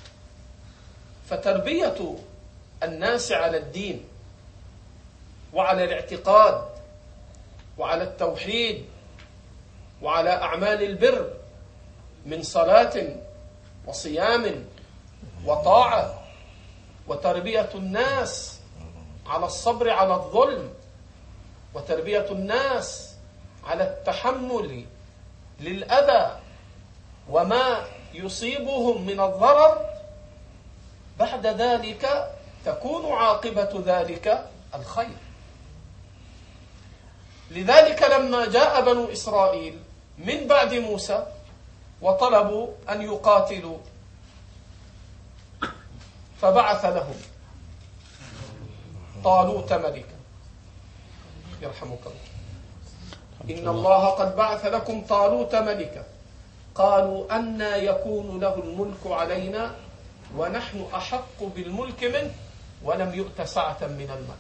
فتربية الناس على الدين وعلى الاعتقاد وعلى التوحيد وعلى أعمال البر من صلاة وصيام وطاعة، وتربية الناس على الصبر على الظلم، وتربية الناس على التحمل للأذى وما يصيبهم من الضرر، بعد ذلك تكون عاقبة ذلك الخير. لذلك لما جاء بنو إسرائيل من بعد موسى وطلبوا أن يقاتلوا فبعث لهم طالوت ملكا. يرحمك الله. إن الله قد بعث لكم طالوت ملكا قالوا أنى يكون له الملك علينا ونحن أحق بالملك منه ولم يؤت سعة من المال.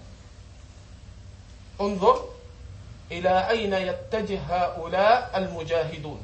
انظر إلى أين يتجه هؤلاء المجاهدون.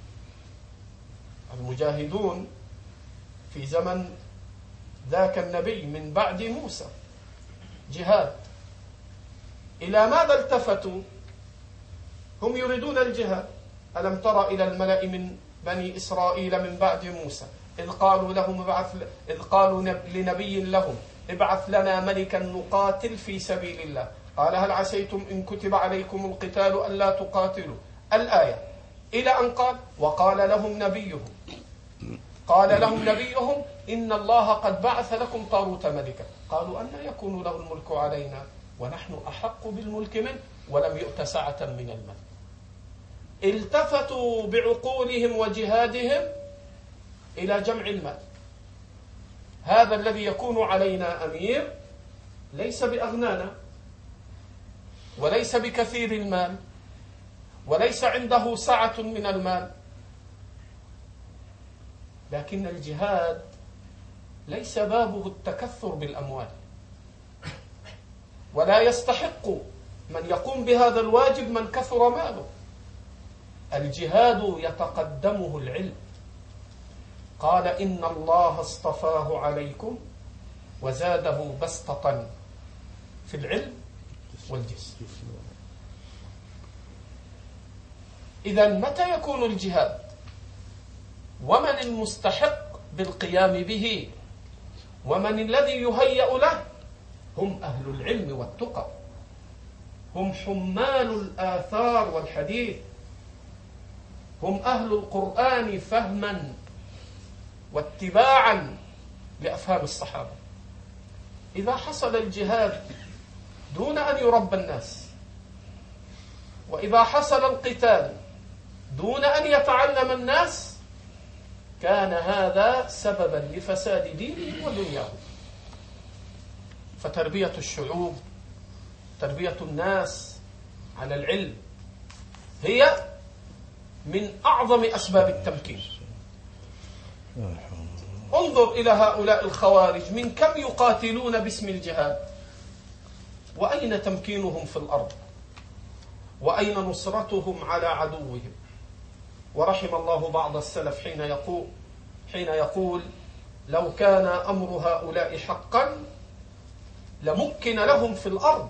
المجاهدون في زمن ذاك النبي من بعد موسى جهاد. إلى ماذا التفتوا؟ هم يريدون الجهاد. ألم تر إلى الملأ من بني إسرائيل من بعد موسى إذ قالوا لهم ابعث إذ قالوا لنبي لهم ابعث لنا ملكا نقاتل في سبيل الله قال هل عسيتم إن كتب عليكم القتال ألا تقاتلوا الآية، إلى أن قال وقال لهم نبيهم قال لهم نبيهم إن الله قد بعث لكم طالوت ملكا قالوا أن يكون له الملك علينا ونحن أحق بالملك منه ولم يؤت سعة من المال. التفتوا بعقولهم وجهادهم إلى جمع المال. هذا الذي يكون علينا أمير ليس بأغنانا وليس بكثير المال وليس عنده سعة من المال، لكن الجهاد ليس بابه التكثر بالأموال، ولا يستحق من يقوم بهذا الواجب من كثر ماله. الجهاد يتقدمه العلم. قال إن الله اصطفاه عليكم وزاده بسطة في العلم والجسم. إذن متى يكون الجهاد؟ ومن المستحق بالقيام به؟ ومن الذي يهيأ له؟ هم أهل العلم والتقى، هم حمال الآثار والحديث، هم أهل القرآن فهما واتباعا لأفهام الصحابة. إذا حصل الجهاد دون أن يربى الناس، وإذا حصل القتال دون أن يتعلم الناس، كان هذا سببا لفساد دينه ودنياه. فتربية الشعوب، تربية الناس على العلم هي من أعظم أسباب التمكين. انظر إلى هؤلاء الخوارج، من كم يقاتلون باسم الجهاد، وأين تمكينهم في الأرض، وأين نصرتهم على عدوهم. ورحم الله بعض السلف حين يقول حين يقول لو كان أمر هؤلاء حقا لمكن لهم في الأرض.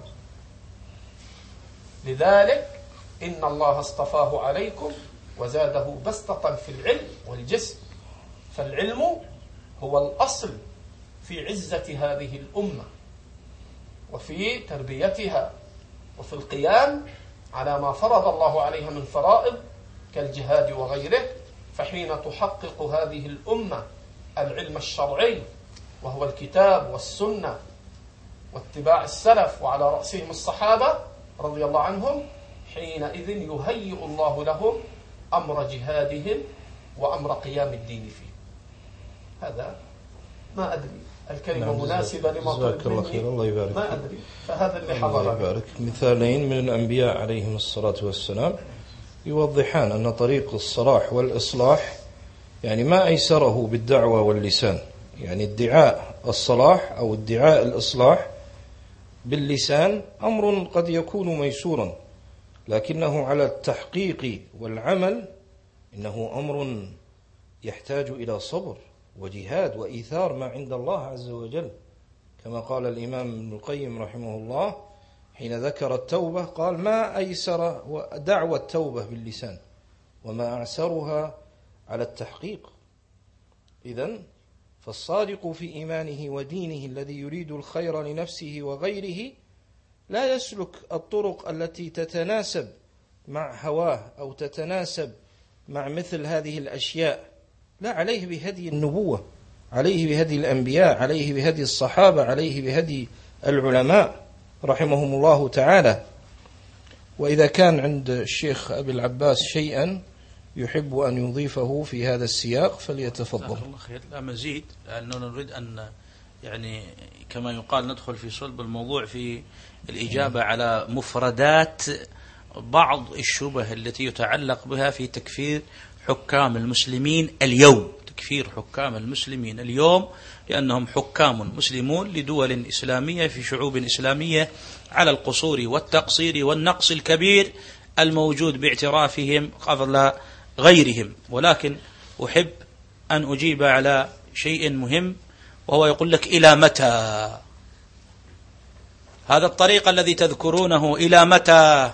لذلك إن الله اصطفاه عليكم وزاده بسطة في العلم والجسم. فالعلم هو الأصل في عزة هذه الأمة وفي تربيتها وفي القيام على ما فرض الله عليها من فرائض كالجهاد وغيره. فحين تحقق هذه الأمة العلم الشرعي وهو الكتاب والسنة واتباع السلف وعلى رأسهم الصحابة رضي الله عنهم، حينئذ يهيئ الله لهم أمر جهادهم وأمر قيام الدين فيه. هذا ما أدري الكلمة نعم مناسبة لما طلب مني، الله يبارك. ما أدري، فهذا اللي حضر. الله يبارك. مثالين من الأنبياء عليهم الصلاة والسلام يوضحان أن طريق الصلاح والإصلاح يعني ما أيسره بالدعوة واللسان. يعني ادعاء الصلاح أو ادعاء الإصلاح باللسان أمر قد يكون ميسورا، لكنه على التحقيق والعمل إنه أمر يحتاج إلى صبر وجهاد وإيثار ما عند الله عز وجل، كما قال الإمام ابن القيم رحمه الله حين ذكر التوبة قال ما أيسر دعوى التوبة باللسان وما أعسرها على التحقيق. إذن فالصادق في إيمانه ودينه الذي يريد الخير لنفسه وغيره لا يسلك الطرق التي تتناسب مع هواه أو تتناسب مع مثل هذه الأشياء، لا، عليه بهدي النبوة، عليه بهدي الأنبياء، عليه بهدي الصحابة، عليه بهدي العلماء رحمهم الله تعالى. وإذا كان عند الشيخ أبي العباس شيئا يحب أن يضيفه في هذا السياق فليتفضل. الله خير. لا مزيد، لأننا نريد أن يعني كما يقال ندخل في صلب الموضوع في الإجابة على مفردات بعض الشبه التي يتعلق بها في تكفير حكام المسلمين اليوم، تكفير حكام المسلمين اليوم لأنهم حكام مسلمون لدول إسلامية في شعوب إسلامية على القصور والتقصير والنقص الكبير الموجود باعترافهم قبل غيرهم. ولكن أحب أن أجيب على شيء مهم، وهو يقول لك إلى متى هذا الطريق الذي تذكرونه؟ إلى متى؟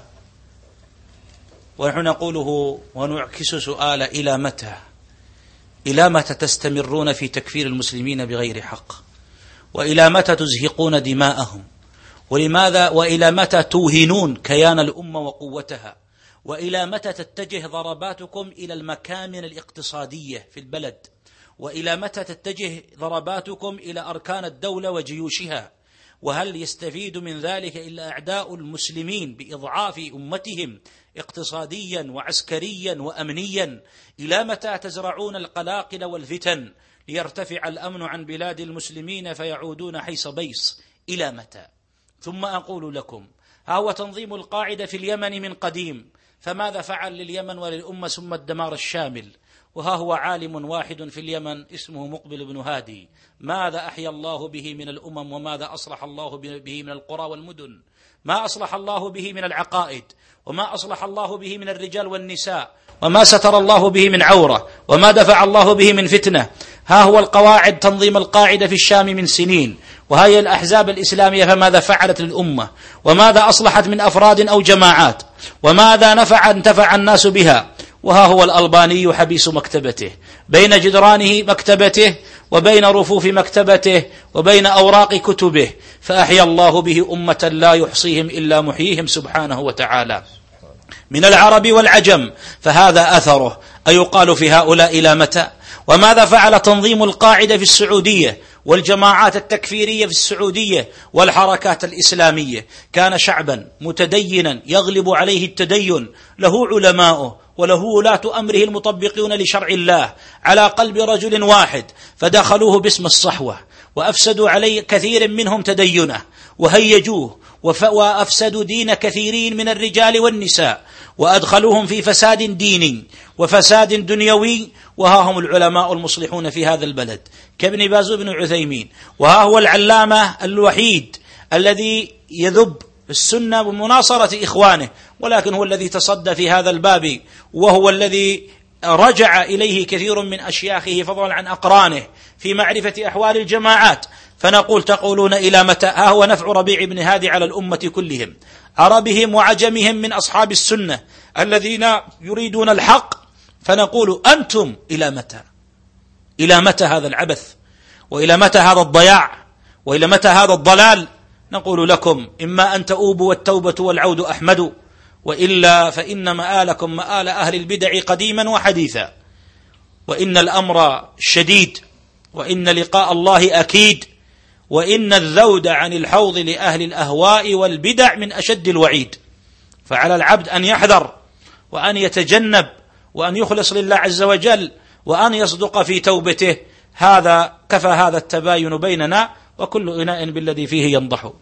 ونحن نقوله ونعكس سؤال إلى متى؟ إلى متى تستمرون في تكفير المسلمين بغير حق؟ وإلى متى تزهقون دماءهم؟ ولماذا وإلى متى توهنون كيان الأمة وقوتها؟ وإلى متى تتجه ضرباتكم إلى المكامن الاقتصادية في البلد؟ وإلى متى تتجه ضرباتكم إلى أركان الدولة وجيوشها؟ وهل يستفيد من ذلك إلا أعداء المسلمين بإضعاف أمتهم اقتصاديا وعسكريا وأمنيا؟ إلى متى تزرعون القلاقل والفتن ليرتفع الأمن عن بلاد المسلمين فيعودون حيث بيص؟ إلى متى؟ ثم أقول لكم، ها هو تنظيم القاعدة في اليمن من قديم، فماذا فعل لليمن وللأمة ثم الدمار الشامل؟ وها هو عالم واحد في اليمن اسمه مقبل بن هادي، ماذا أحيا الله به من الأمم وماذا أصلح الله به من القرى والمدن؟ ما أصلح الله به من العقائد، وما أصلح الله به من الرجال والنساء، وما ستر الله به من عورة، وما دفع الله به من فتنة. ها هو القواعد تنظيم القاعدة في الشام من سنين، وهي الأحزاب الإسلامية فماذا فعلت للأمة؟ وماذا أصلحت من أفراد أو جماعات؟ وماذا نفع انتفع الناس بها؟ وها هو الألباني حبيس مكتبته، بين جدرانه مكتبته وبين رفوف مكتبته وبين أوراق كتبه، فأحيا الله به أمة لا يحصيهم إلا محييهم سبحانه وتعالى من العرب والعجم، فهذا أثره. أيقال في هؤلاء إلى متى؟ وماذا فعل تنظيم القاعدة في السعودية والجماعات التكفيرية في السعودية والحركات الإسلامية؟ كان شعبا متدينا يغلب عليه التدين، له علماؤه وله ولاة أمره المطبقون لشرع الله على قلب رجل واحد، فدخلوه باسم الصحوة وأفسدوا عليه كثير منهم تدينه وهيجوه وأفسدوا دين كثيرين من الرجال والنساء وأدخلوهم في فساد ديني وفساد دنيوي. وها هم العلماء المصلحون في هذا البلد كابن باز بن عثيمين، وها هو العلامة الوحيد الذي يذب السنة بمناصرة إخوانه، ولكن هو الذي تصدى في هذا الباب، وهو الذي رجع إليه كثير من أشياخه فضلا عن أقرانه في معرفة أحوال الجماعات. فنقول تقولون إلى متى؟ ها هو نفع ربيع بن هادي على الأمة كلهم، عربهم وعجمهم من أصحاب السنة الذين يريدون الحق. فنقول أنتم إلى متى؟ إلى متى هذا العبث؟ وإلى متى هذا الضياع؟ وإلى متى هذا الضلال؟ نقول لكم إما أن تؤوبوا والتوبة والعود أحمد، وإلا فإن مآلكم مآل أهل البدع قديما وحديثا، وإن الأمر شديد، وإن لقاء الله أكيد، وإن الذود عن الحوض لأهل الأهواء والبدع من أشد الوعيد. فعلى العبد أن يحذر وأن يتجنب وأن يخلص لله عز وجل وأن يصدق في توبته. هذا كفى هذا التباين بيننا، وكل إناء بالذي فيه ينضح.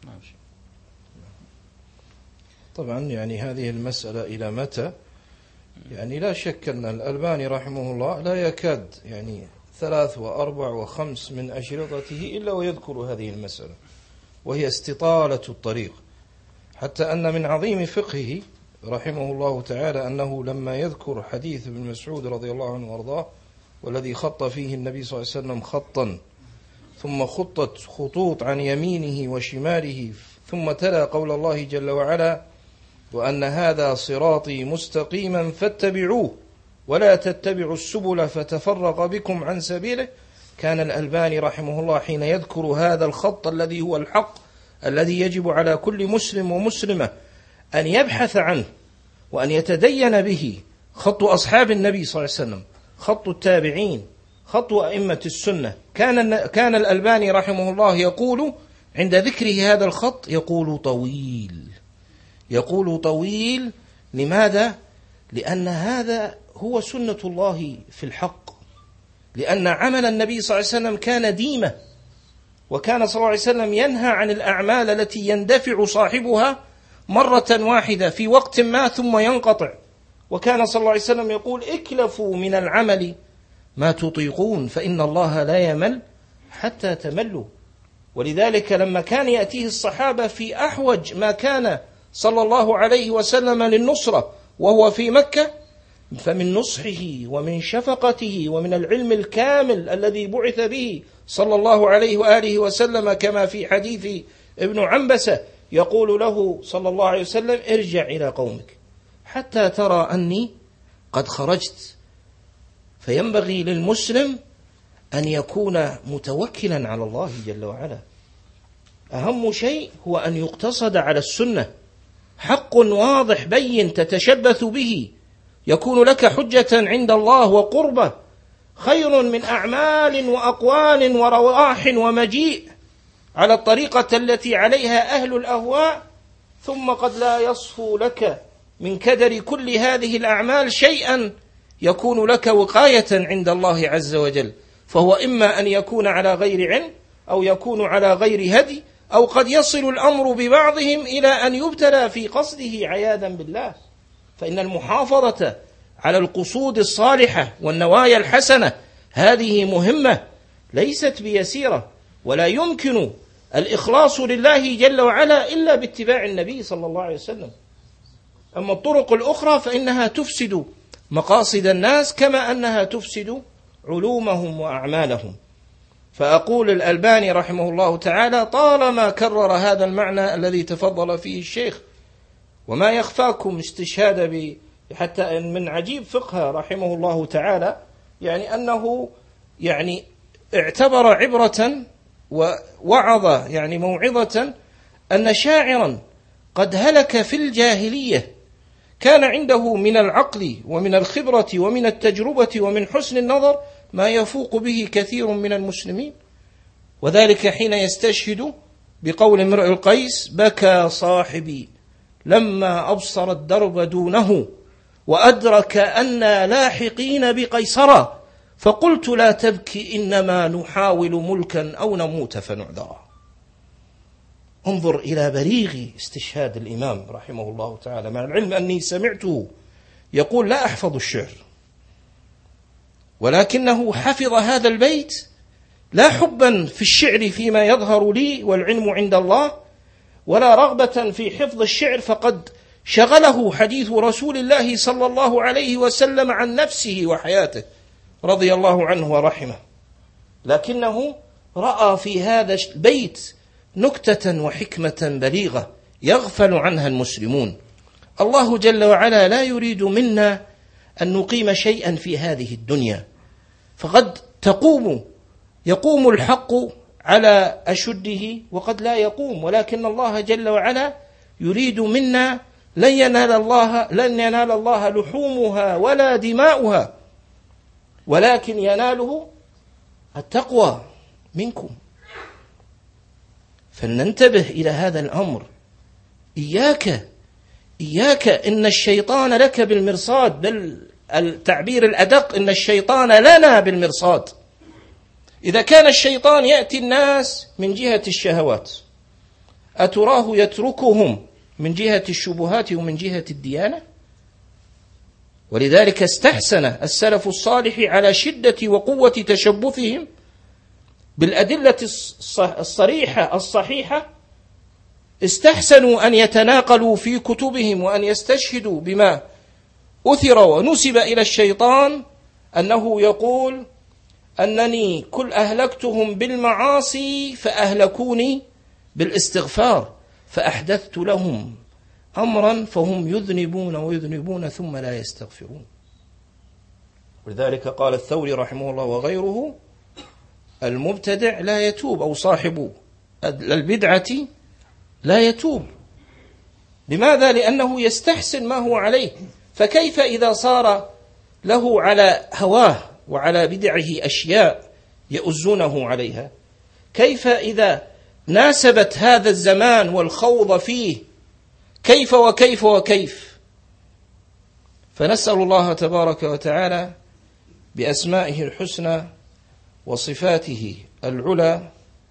طبعا يعني هذه المسألة إلى متى، يعني لا شك أن الألباني رحمه الله لا يكاد يعني ثلاث وأربع وخمس من أشرطته إلا ويذكر هذه المسألة، وهي استطالة الطريق، حتى أن من عظيم فقهه رحمه الله تعالى أنه لما يذكر حديث ابن مسعود رضي الله عنه وارضاه والذي خط فيه النبي صلى الله عليه وسلم خطا ثم خطت خطوط عن يمينه وشماله، ثم تلا قول الله جل وعلا وأن هذا صراطي مستقيما فاتبعوه ولا تتبعوا السبل فتفرق بكم عن سبيله. كان الألباني رحمه الله حين يذكر هذا الخط الذي هو الحق الذي يجب على كل مسلم ومسلمة أن يبحث عنه وأن يتدين به، خط أصحاب النبي صلى الله عليه وسلم، خط التابعين، خط أئمة السنة. كان كان الألباني رحمه الله يقول عند ذكره هذا الخط يقول طويل، يقول طويل. لماذا؟ لأن هذا هو سنة الله في الحق، لأن عمل النبي صلى الله عليه وسلم كان ديمة، وكان صلى الله عليه وسلم ينهى عن الأعمال التي يندفع صاحبها مرة واحدة في وقت ما ثم ينقطع. وكان صلى الله عليه وسلم يقول: اكلفوا من العمل ما تطيقون فإن الله لا يمل حتى تملوا. ولذلك لما كان يأتيه الصحابة في أحوج ما كان صلى الله عليه وسلم للنصرة وهو في مكة، فمن نصحه ومن شفقته ومن العلم الكامل الذي بعث به صلى الله عليه وآله وسلم، كما في حديث ابن عنبسة يقول له صلى الله عليه وسلم: ارجع إلى قومك حتى ترى أني قد خرجت. فينبغي للمسلم أن يكون متوكلا على الله جل وعلا. أهم شيء هو أن يقتصد على السنة، حق واضح بين تتشبث به يكون لك حجة عند الله وقربة، خير من أعمال وأقوال ورواح ومجيء على الطريقة التي عليها أهل الأهواء، ثم قد لا يصفو لك من كدر كل هذه الأعمال شيئا يكون لك وقاية عند الله عز وجل. فهو إما أن يكون على غير علم أو يكون على غير هدي، أو قد يصل الأمر ببعضهم إلى أن يبتلى في قصده عياذا بالله. فإن المحافظة على القصود الصالحة والنوايا الحسنة هذه مهمة ليست بيسيرة، ولا يمكن الإخلاص لله جل وعلا إلا باتباع النبي صلى الله عليه وسلم. أما الطرق الأخرى فإنها تفسد مقاصد الناس كما أنها تفسد علومهم وأعمالهم. فأقول الألباني رحمه الله تعالى طالما كرر هذا المعنى الذي تفضل فيه الشيخ، وما يخفاكم استشهاد ب حتى من عجيب فقه رحمه الله تعالى، يعني أنه يعني اعتبر عبرة ووعظ يعني موعظة أن شاعرا قد هلك في الجاهلية كان عنده من العقل ومن الخبرة ومن التجربة ومن حسن النظر ما يفوق به كثير من المسلمين، وذلك حين يستشهد بقول امرئ القيس: بكى صاحبي لما أبصر الدرب دونه وأدرك أنا لاحقين بقيصرا فقلت لا تبكي إنما نحاول ملكا أو نموت فنعذرا. انظر إلى بليغ استشهاد الإمام رحمه الله تعالى، مع العلم أني سمعته يقول: لا أحفظ الشعر، ولكنه حفظ هذا البيت لا حبا في الشعر فيما يظهر لي والعلم عند الله، ولا رغبة في حفظ الشعر، فقد شغله حديث رسول الله صلى الله عليه وسلم عن نفسه وحياته رضي الله عنه ورحمه، لكنه رأى في هذا البيت نكتة وحكمة بليغة يغفل عنها المسلمون. الله جل وعلا لا يريد منا أن نقيم شيئا في هذه الدنيا، فقد تقوم يقوم الحق على أشده وقد لا يقوم، ولكن الله جل وعلا يريد منا لن ينال الله لن ينال الله لحومها ولا دماؤها، ولكن يناله التقوى منكم. فلننتبه إلى هذا الأمر. إياك إياك إن الشيطان لك بالمرصاد، بل التعبير الأدق إن الشيطان لنا بالمرصاد. إذا كان الشيطان يأتي الناس من جهة الشهوات، أتراه يتركهم من جهة الشبهات ومن جهة الديانة؟ ولذلك استحسن السلف الصالح على شدة وقوة تشبثهم بالأدلة الصريحة الصحيحة، استحسنوا أن يتناقلوا في كتبهم وأن يستشهدوا بما أثر ونسب إلى الشيطان أنه يقول: أنني كل أهلكتهم بالمعاصي فأهلكوني بالاستغفار، فأحدثت لهم أمرا فهم يذنبون ويذنبون ثم لا يستغفرون. ولذلك قال الثوري رحمه الله وغيره: المبتدع لا يتوب، أو صاحب البدعة لا يتوب. لماذا؟ لأنه يستحسن ما هو عليه. فكيف إذا صار له على هواه وعلى بدعه أشياء يؤزونه عليها؟ كيف إذا ناسبت هذا الزمان والخوض فيه؟ كيف وكيف وكيف؟ فنسأل الله تبارك وتعالى بأسمائه الحسنى وصفاته العلى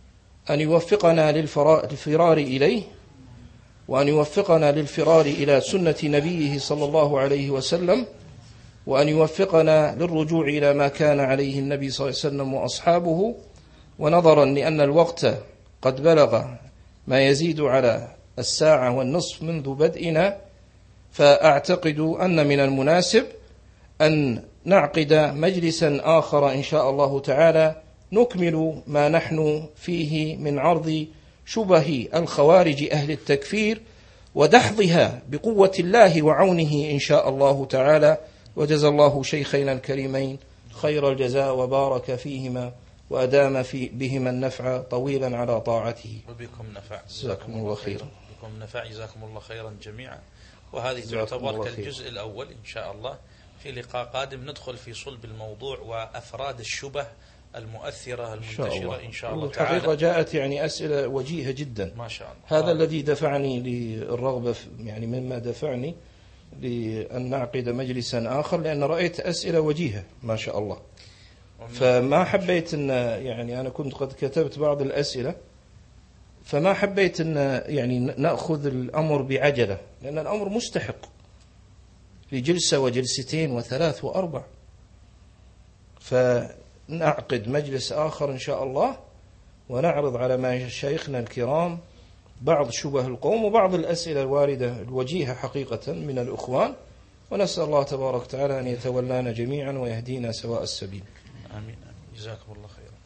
أن يوفقنا للفرار إليه، وأن يوفقنا للفرار إلى سنة نبيه صلى الله عليه وسلم، وأن يوفقنا للرجوع إلى ما كان عليه النبي صلى الله عليه وسلم وأصحابه. ونظرا لأن الوقت قد بلغ ما يزيد على الساعة والنصف منذ بدئنا، فأعتقد أن من المناسب أن نعقد مجلسا آخر إن شاء الله تعالى نكمل ما نحن فيه من عرض شبه الخوارج أهل التكفير ودحضها بقوة الله وعونه إن شاء الله تعالى. وجزى الله شيخينا الكريمين خير الجزاء وبارك فيهما وأدام في بهما النفع طويلا على طاعته. وبكم نفع. جزاكم الله خيرا. بكم نفع. جزاكم الله خيرا جميعا. وهذه تعتبر كالجزء الأول. إن شاء الله في لقاء قادم ندخل في صلب الموضوع وأفراد الشبه المؤثرة المنتشرة إن شاء الله تعالى. الحقيقة جاءت يعني أسئلة وجيهة جدا ما شاء الله. هذا الذي دفعني للرغبة، يعني مما دفعني لأن نعقد مجلسا آخر، لأن رأيت أسئلة وجيهة ما شاء الله. فما حبيت أن يعني أنا كنت قد كتبت بعض الأسئلة، فما حبيت أن يعني نأخذ الأمر بعجلة، لأن الأمر مستحق لجلسة وجلستين وثلاث وأربع. فنعقد مجلس آخر إن شاء الله ونعرض على مشايخنا الكرام بعض شبه القوم وبعض الأسئلة الواردة الوجيهة حقيقة من الإخوان، ونسأل الله تبارك وتعالى أن يتولانا جميعا ويهدينا سواء السبيل. آمين. جزاكم الله خيرا.